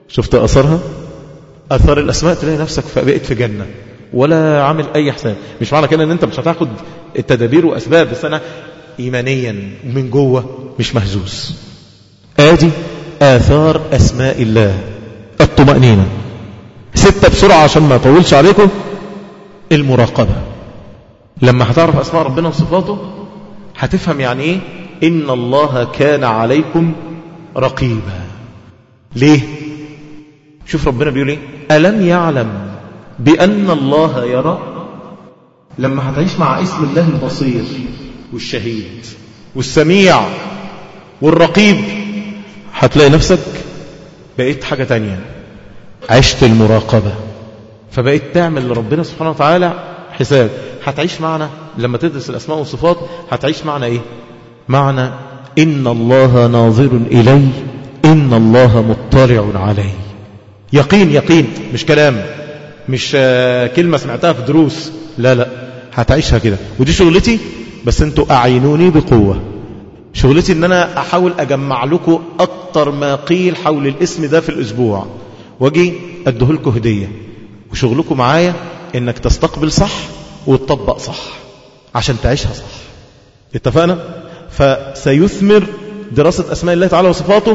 شفت أثرها؟ أثر الأسماء تلاقي نفسك بقيت في جنة ولا عامل أي حساب. مش معنى كده أن أنت مش هتاخد التدابير وأسباب، بس أنا إيمانيا ومن جوه مش مهزوز. آدي آثار أسماء الله. الطمأنينة. ستة بسرعة عشان ما أطولش عليكم. المراقبة. لما هتعرف أسماء ربنا وصفاته هتفهم يعني إيه إن الله كان عليكم رقيبا. ليه؟ شوف ربنا بيقول إيه؟ ألم يعلم بأن الله يرى. لما هتعيش مع اسم الله البصير والشهيد والسميع والرقيب هتلاقي نفسك بقيت حاجة تانية. عشت المراقبة فبقيت تعمل لربنا سبحانه وتعالى حساب. هتعيش معنا لما تدرس الأسماء والصفات هتعيش معنا إيه؟ معنى إن الله ناظر إلي إن الله مطلع علي. يقين يقين، مش كلام، مش كلمة سمعتها في دروس، لا لا، هتعيشها كده. ودي شغلتي، بس انتوا أعينوني بقوة. شغلتي ان انا احاول اجمع لكم اكتر ما قيل حول الاسم ده في الاسبوع واجي ادهلكم هدية. وشغلكم معايا انك تستقبل صح وتطبق صح عشان تعيشها صح. اتفقنا؟ فسيثمر دراسة أسماء الله تعالى وصفاته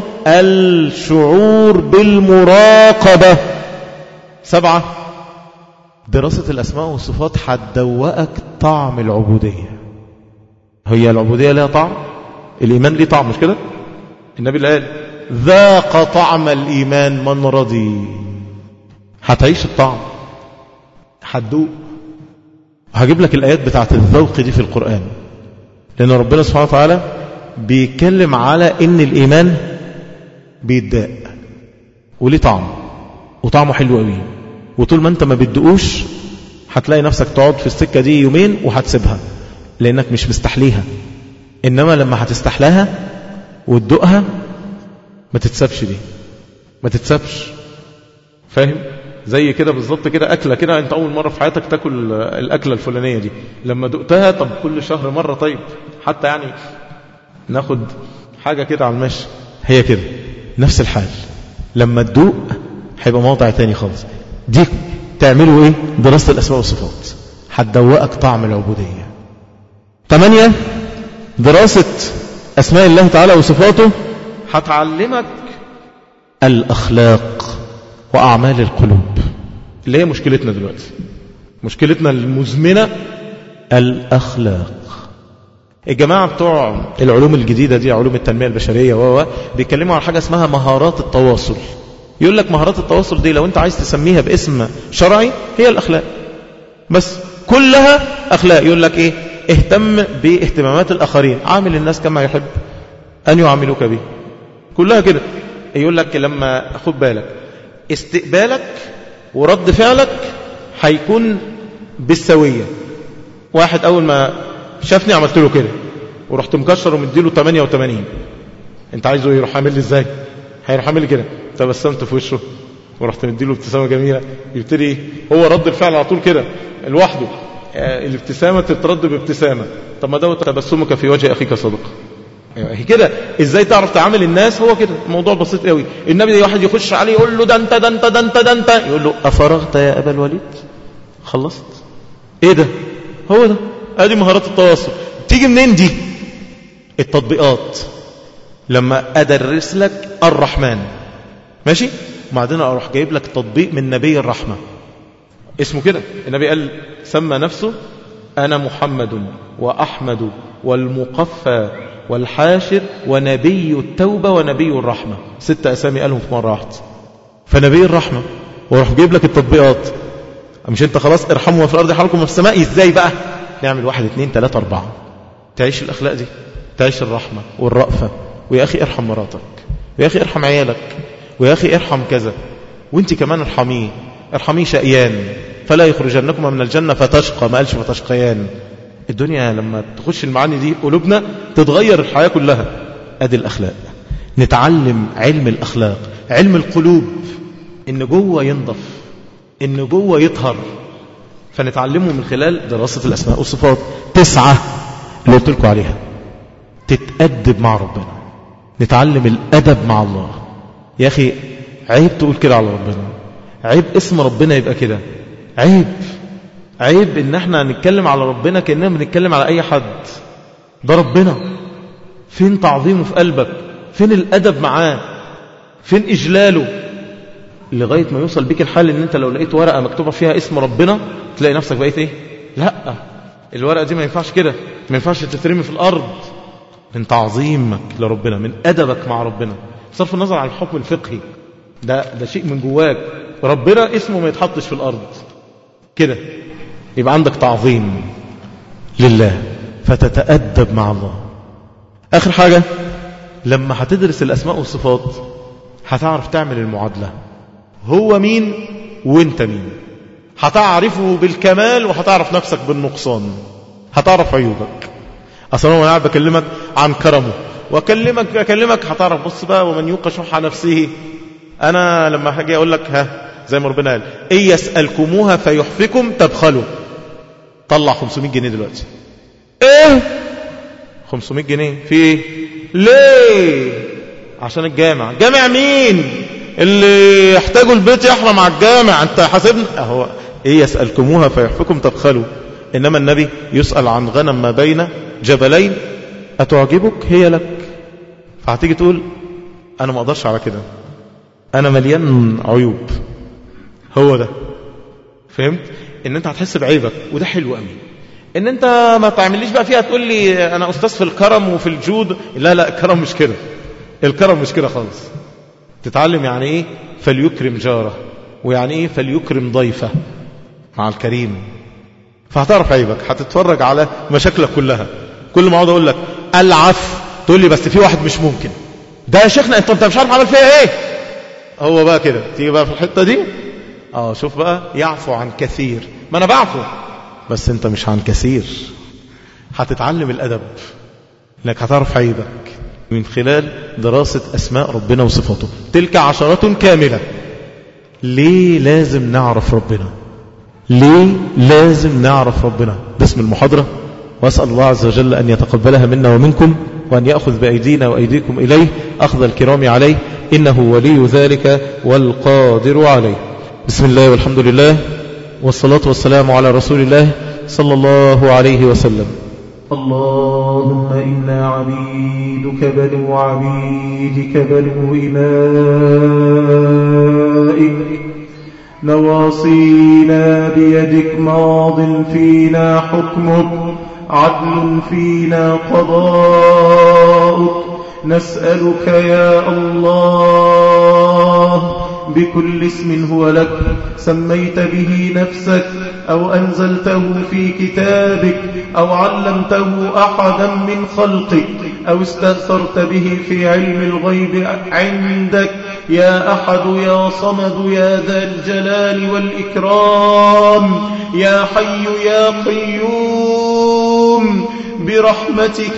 الشعور بالمراقبة. سبعة، دراسة الأسماء والصفات هتدوقك طعم العبودية. هي العبودية لها طعم، الإيمان ليه طعم، مش كده؟ النبي قال ذاق طعم الإيمان من رضي. هتعيش الطعم، هتدوق. هجيب لك الآيات بتاعت الذوق دي في القرآن، لأن ربنا سبحانه وتعالى بيتكلم على إن الإيمان بيتداق وليه طعم، وطعمه حلو قوي. وطول ما أنت ما بتدقوش هتلاقي نفسك تقعد في السكة دي يومين وهتسيبها لأنك مش مستحليها. إنما لما هتستحلاها وتدقها ما تتسابش دي، ما تتسابش. فاهم؟ زي كده بالظبط كده أكلة كده أنت أول مرة في حياتك تاكل الأكلة الفلانية دي، لما دقتها طب كل شهر مرة، طيب حتى يعني ناخد حاجة كده على المشي. هي كده نفس الحال، لما تدوق هيبقى موضع تاني خالص. دي تعملوا ايه؟ دراسة الأسماء والصفات هتدوقك طعم العبودية. ثمانية، دراسة أسماء الله تعالى وصفاته هتعلمك الأخلاق وأعمال القلوب، اللي هي مشكلتنا دلوقتي، مشكلتنا المزمنة الأخلاق. الجماعة بتوع العلوم الجديدة دي، علوم التنمية البشرية و بيتكلموا عن حاجة اسمها مهارات التواصل. يقول لك مهارات التواصل دي لو انت عايز تسميها باسم شرعي هي الأخلاق، بس كلها أخلاق. يقول لك ايه؟ اهتم باهتمامات الآخرين، عامل الناس كما يحب أن يعاملوك به. كلها كده. يقول لك لما خد بالك استقبالك ورد فعلك هيكون بالسوية. واحد أول ما شافني عملت له كده ورحت مكشر ومديله ثمانية وثمانين، انت عايزه يروح عامل لي ازاي؟ هيروح عامل لي كده، تبسمت في وشه ورحت مديله ابتسامه جميله، يبتدي هو رد الفعل على طول كده لوحده. آه الابتسامه تترد بابتسامه. طب ما ده تبسمك في وجه اخيك صدقه. هي كده. ازاي تعرف تعامل الناس؟ هو كده، الموضوع بسيط قوي. النبي واحد يخش عليه يقول له ده انت ده انت ده انت ده انت، يقول له افرغت يا ابا الوليد؟ خلصت. ايه ده؟ هو ده. ادي مهارات التواصل. تيجي منين دي؟ التطبيقات. لما ادرس لك الرحمن ماشي، وبعدين اروح جايب لك تطبيق من نبي الرحمه اسمه كده. النبي قال سمى نفسه انا محمد واحمد والمقفى والحاشر ونبي التوبه ونبي الرحمه. ست اسامي قالهم في مره واحده. فنبي الرحمه واروح جايب لك التطبيقات. مش انت خلاص ارحموا في الارض يرحمكم في السماء؟ ازاي بقى؟ نعمل واحد اثنين ثلاثة أربعة. تعيش الأخلاق دي، تعيش الرحمة والرأفة. ويا أخي ارحم مراتك، ويا أخي ارحم عيالك، ويا أخي ارحم كذا، وانت كمان ارحميه. ارحميه شقيان فلا يخرجنكم من الجنة فتشقى، ما قالش فتشقيان. الدنيا لما تخش المعاني دي قلوبنا تتغير الحياة كلها. ادي الأخلاق. نتعلم علم الأخلاق، علم القلوب، ان جوه ينضف، ان جوه يطهر، فنتعلمه من خلال دراسة الأسماء والصفات. تسعة اللي قلت لكم عليها، تتأدب مع ربنا، نتعلم الأدب مع الله. يا أخي عيب تقول كده على ربنا، عيب اسم ربنا يبقى كده، عيب عيب ان احنا نتكلم على ربنا كأننا بنتكلم على اي حد. ده ربنا، فين تعظيمه في قلبك؟ فين الادب معاه؟ فين اجلاله؟ لغاية ما يوصل بيك الحال ان انت لو لقيت ورقة مكتوبة فيها اسم ربنا تلاقي نفسك بقيت ايه؟ لا، الورقة دي ما ينفعش كده، ما ينفعش تترمي في الارض. من تعظيمك لربنا، من ادبك مع ربنا، صرف النظر عن الحكم الفقهي، ده ده شيء من جواك. ربنا اسمه ما يتحطش في الارض كده، يبقى عندك تعظيم لله فتتأدب مع الله. اخر حاجة، لما هتدرس الاسماء والصفات هتعرف تعمل المعادلة، هو مين وانت مين، هتعرفه بالكمال وهتعرف نفسك بالنقصان، هتعرف عيوبك. اصلا انا قاعد بكلمك عن كرمه واكلمك اكلمك هتعرف. بص بقى، ومن يوق شح نفسه. انا لما هاجي اقول لك ها زي ما ربنا قال ان يسالكموها فيحفكم تبخلوا، طلع خمسمائة جنيه دلوقتي. ايه خمسمائة جنيه في ايه؟ ليه؟ عشان الجامع. جامع مين؟ اللي يحتاجوا البيت يحرم على الجامع، انت حاسبنا اهو. ايه يسالكموها فيحفكم تبخلوا، انما النبي يسأل عن غنم ما بين جبلين أتعجبك هي لك. فهتيجي تقول أنا ما أقدرش على كده، أنا مليان عيوب. هو ده، فهمت؟ إن أنت هتحس بعيبك، وده حلو أمين. إن أنت ما تعمليش بقى فيها تقول لي أنا أستاذ في الكرم وفي الجود. لا لا، الكرم مش كده، الكرم مش كده خالص. تتعلم يعني إيه فليكرم جاره، ويعني إيه فليكرم ضيفه مع الكريم. فهتعرف عيبك، هتتفرج على مشاكلك كلها. كل ما اقعد اقول لك العف تقول لي بس في واحد مش ممكن. ده يا شيخنا انت انت مش عارف عمل فيها ايه. هو بقى كده تيجي بقى في الحته دي، اه شوف بقى، يعفو عن كثير. ما انا بعفو بس انت مش عن كثير. هتتعلم الادب، انك هتعرف عيبك من خلال دراسه اسماء ربنا وصفاته. تلك عشرات كامله. ليه لازم نعرف ربنا؟ ليه لازم نعرف ربنا؟ ده اسم المحاضرة، وأسأل الله عز وجل أن يتقبلها منا ومنكم، وأن يأخذ بأيدينا وأيديكم إليه أخذ الكرام عليه، إنه ولي ذلك والقادر عليه. بسم الله والحمد لله والصلاة والسلام على رسول الله صلى الله عليه وسلم. اللهم إنا عبيدك بنو عبيدك بنو إمائك، نواصينا بيدك، ماض فينا حكمك، عدل فينا قضاؤك. نسألك يا الله بكل اسم هو لك سميت به نفسك أو أنزلته في كتابك أو علمته أحدا من خلقك أو استأثرت به في علم الغيب عندك، يا أحد يا صمد يا ذا الجلال والإكرام، يا حي يا قيوم، برحمتك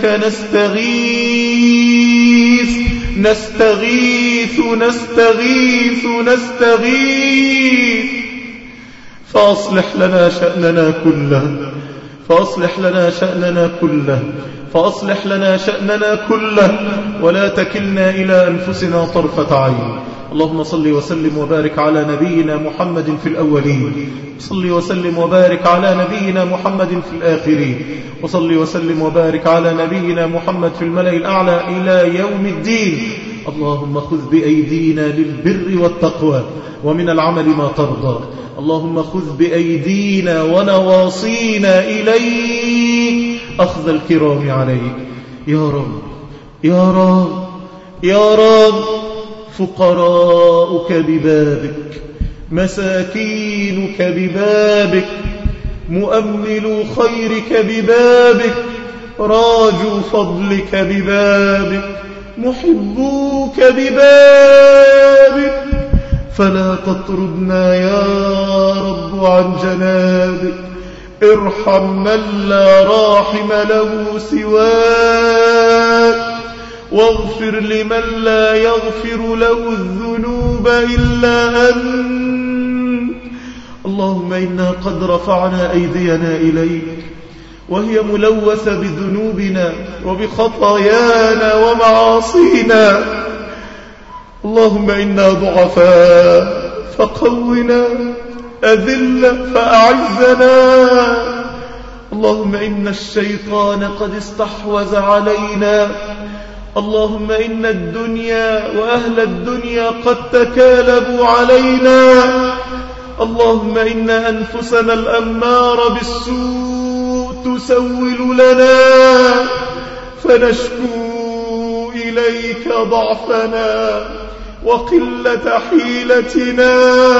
نستغيث نستغيث نستغيث نستغيث. فأصلح لنا شأننا كله، فأصلح لنا شأننا كله، فأصلح لنا شأننا كله، ولا تكلنا إلى أنفسنا طرفة عين. اللهم صل وسلم وبارك على نبينا محمد في الأولين، صل وسلم وبارك على نبينا محمد في الآخرين، وصل وسلم وبارك على نبينا محمد في الملأ الأعلى إلى يوم الدين. اللهم خذ بأيدينا للبر والتقوى ومن العمل ما ترضى. اللهم خذ بأيدينا ونواصينا إليك أخذ الكرام عليك. يا رب يا رب يا رب، فقراؤك ببابك، مساكينك ببابك، مؤملو خيرك ببابك، راجو فضلك ببابك، محبوك ببابك، فلا تطردنا يا رب عن جنابك. ارحم من لا راحم له سواك، واغفر لمن لا يغفر له الذنوب إلا أنت. اللهم إنا قد رفعنا أيدينا إليك وهي ملوثة بذنوبنا وبخطايانا ومعاصينا،
اللهم إنا ضعفاء فقونا، أذل فأعزنا. اللهم إن الشيطان قد استحوذ علينا. اللهم إن الدنيا وأهل الدنيا قد تكالبوا علينا. اللهم إن أنفسنا الأمارة بالسوء تسول لنا، فنشكو إليك ضعفنا وقلة حيلتنا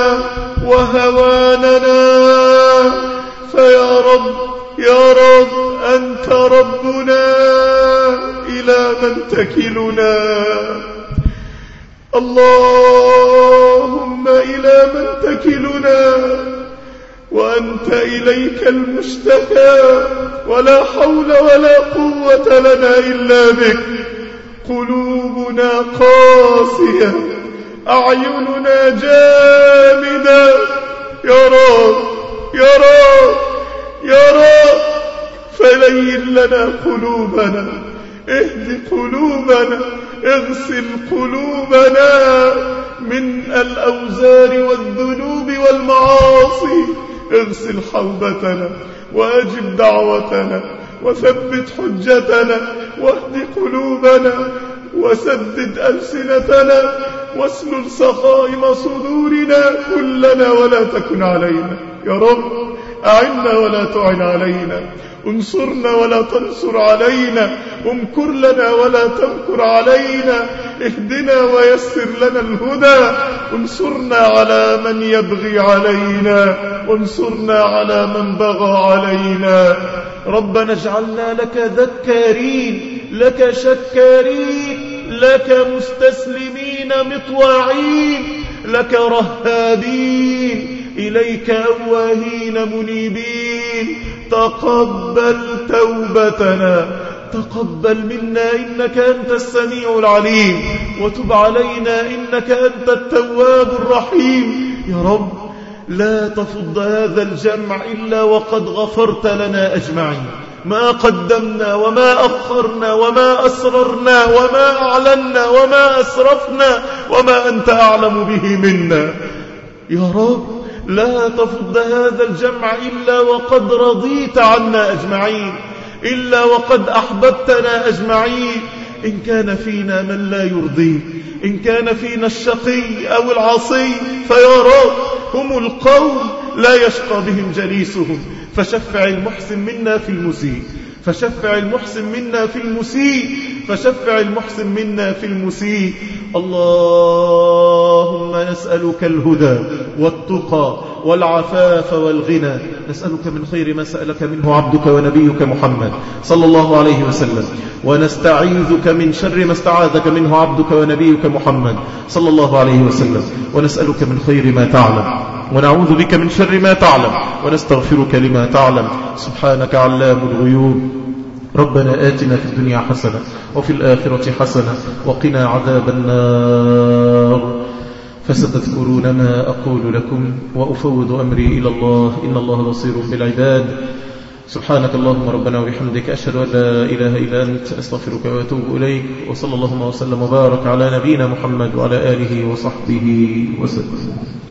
وهواننا. فيا رب يا رب أنت ربنا، إلى من تكلنا؟ اللهم إلى من تكلنا؟ وأنت إليك المشتكى، ولا حول ولا قوة لنا إلا بك. قلوبنا قاسية، أعيننا جامدة. يا رب يا رب يا رب فلين لنا قلوبنا، اهد قلوبنا، اغسل قلوبنا من الأوزار والذنوب والمعاصي. اغسل حوبتنا وأجب دعوتنا وثبت حجتنا، واهد قلوبنا وسدد ألسنتنا، واسلل سخائم صدورنا كلنا ولا تكن علينا. يا رب أعنا ولا تعن علينا، انصرنا ولا تنصر علينا، امكر لنا ولا تمكر علينا، اهدنا ويسر لنا الهدى، انصرنا على من يبغي علينا، وانصرنا على من بغى علينا. ربنا اجعلنا لك ذكارين، لك شكارين، لك مستسلمين مطواعين، لك رهابين، إليك أواهين منيبين. تقبل توبتنا، تقبل منا إنك أنت السميع العليم، وتب علينا إنك أنت التواب الرحيم. يا رب لا تفض هذا الجمع إلا وقد غفرت لنا أجمعين، ما قدمنا وما أخرنا وما أسررنا وما أعلنا وما أسرفنا وما أنت أعلم به منا. يا رب لا تفض هذا الجمع إلا وقد رضيت عنا أجمعين، إلا وقد أحببتنا أجمعين. إن كان فينا من لا يرضيك، إن كان فينا الشقي أو العصي، فيا رب هم القوم لا يشقى بهم جليسهم. فشفع المحسن منا في المسيء، فشفع المحسن منا في المسيء، فشفع المحسن منا في المسيء. اللهم نسألك الهدى والتقى والعفاف والغنى. نسألك من خير ما سألك منه عبدك ونبيك محمد صلى الله عليه وسلم، ونستعيذك من شر ما استعاذك منه عبدك ونبيك محمد صلى الله عليه وسلم، ونسألك من خير ما تعلم، ونعوذ بك من شر ما تعلم، ونستغفرك لما تعلم. سبحانك علام الغيوب. ربنا آتنا في الدنيا حسنة وفي الآخرة حسنة وقنا عذاب النار. فستذكرون ما أقول لكم، وأفوض أمري إلى الله، إن الله بصير بالعباد. سبحانك اللهم ربنا وبحمدك، أشهد أن لا إله إلا أنت، أستغفرك وأتوب إليك. وصلى اللهم وسلم وبارك على نبينا محمد وعلى آله وصحبه وسلم.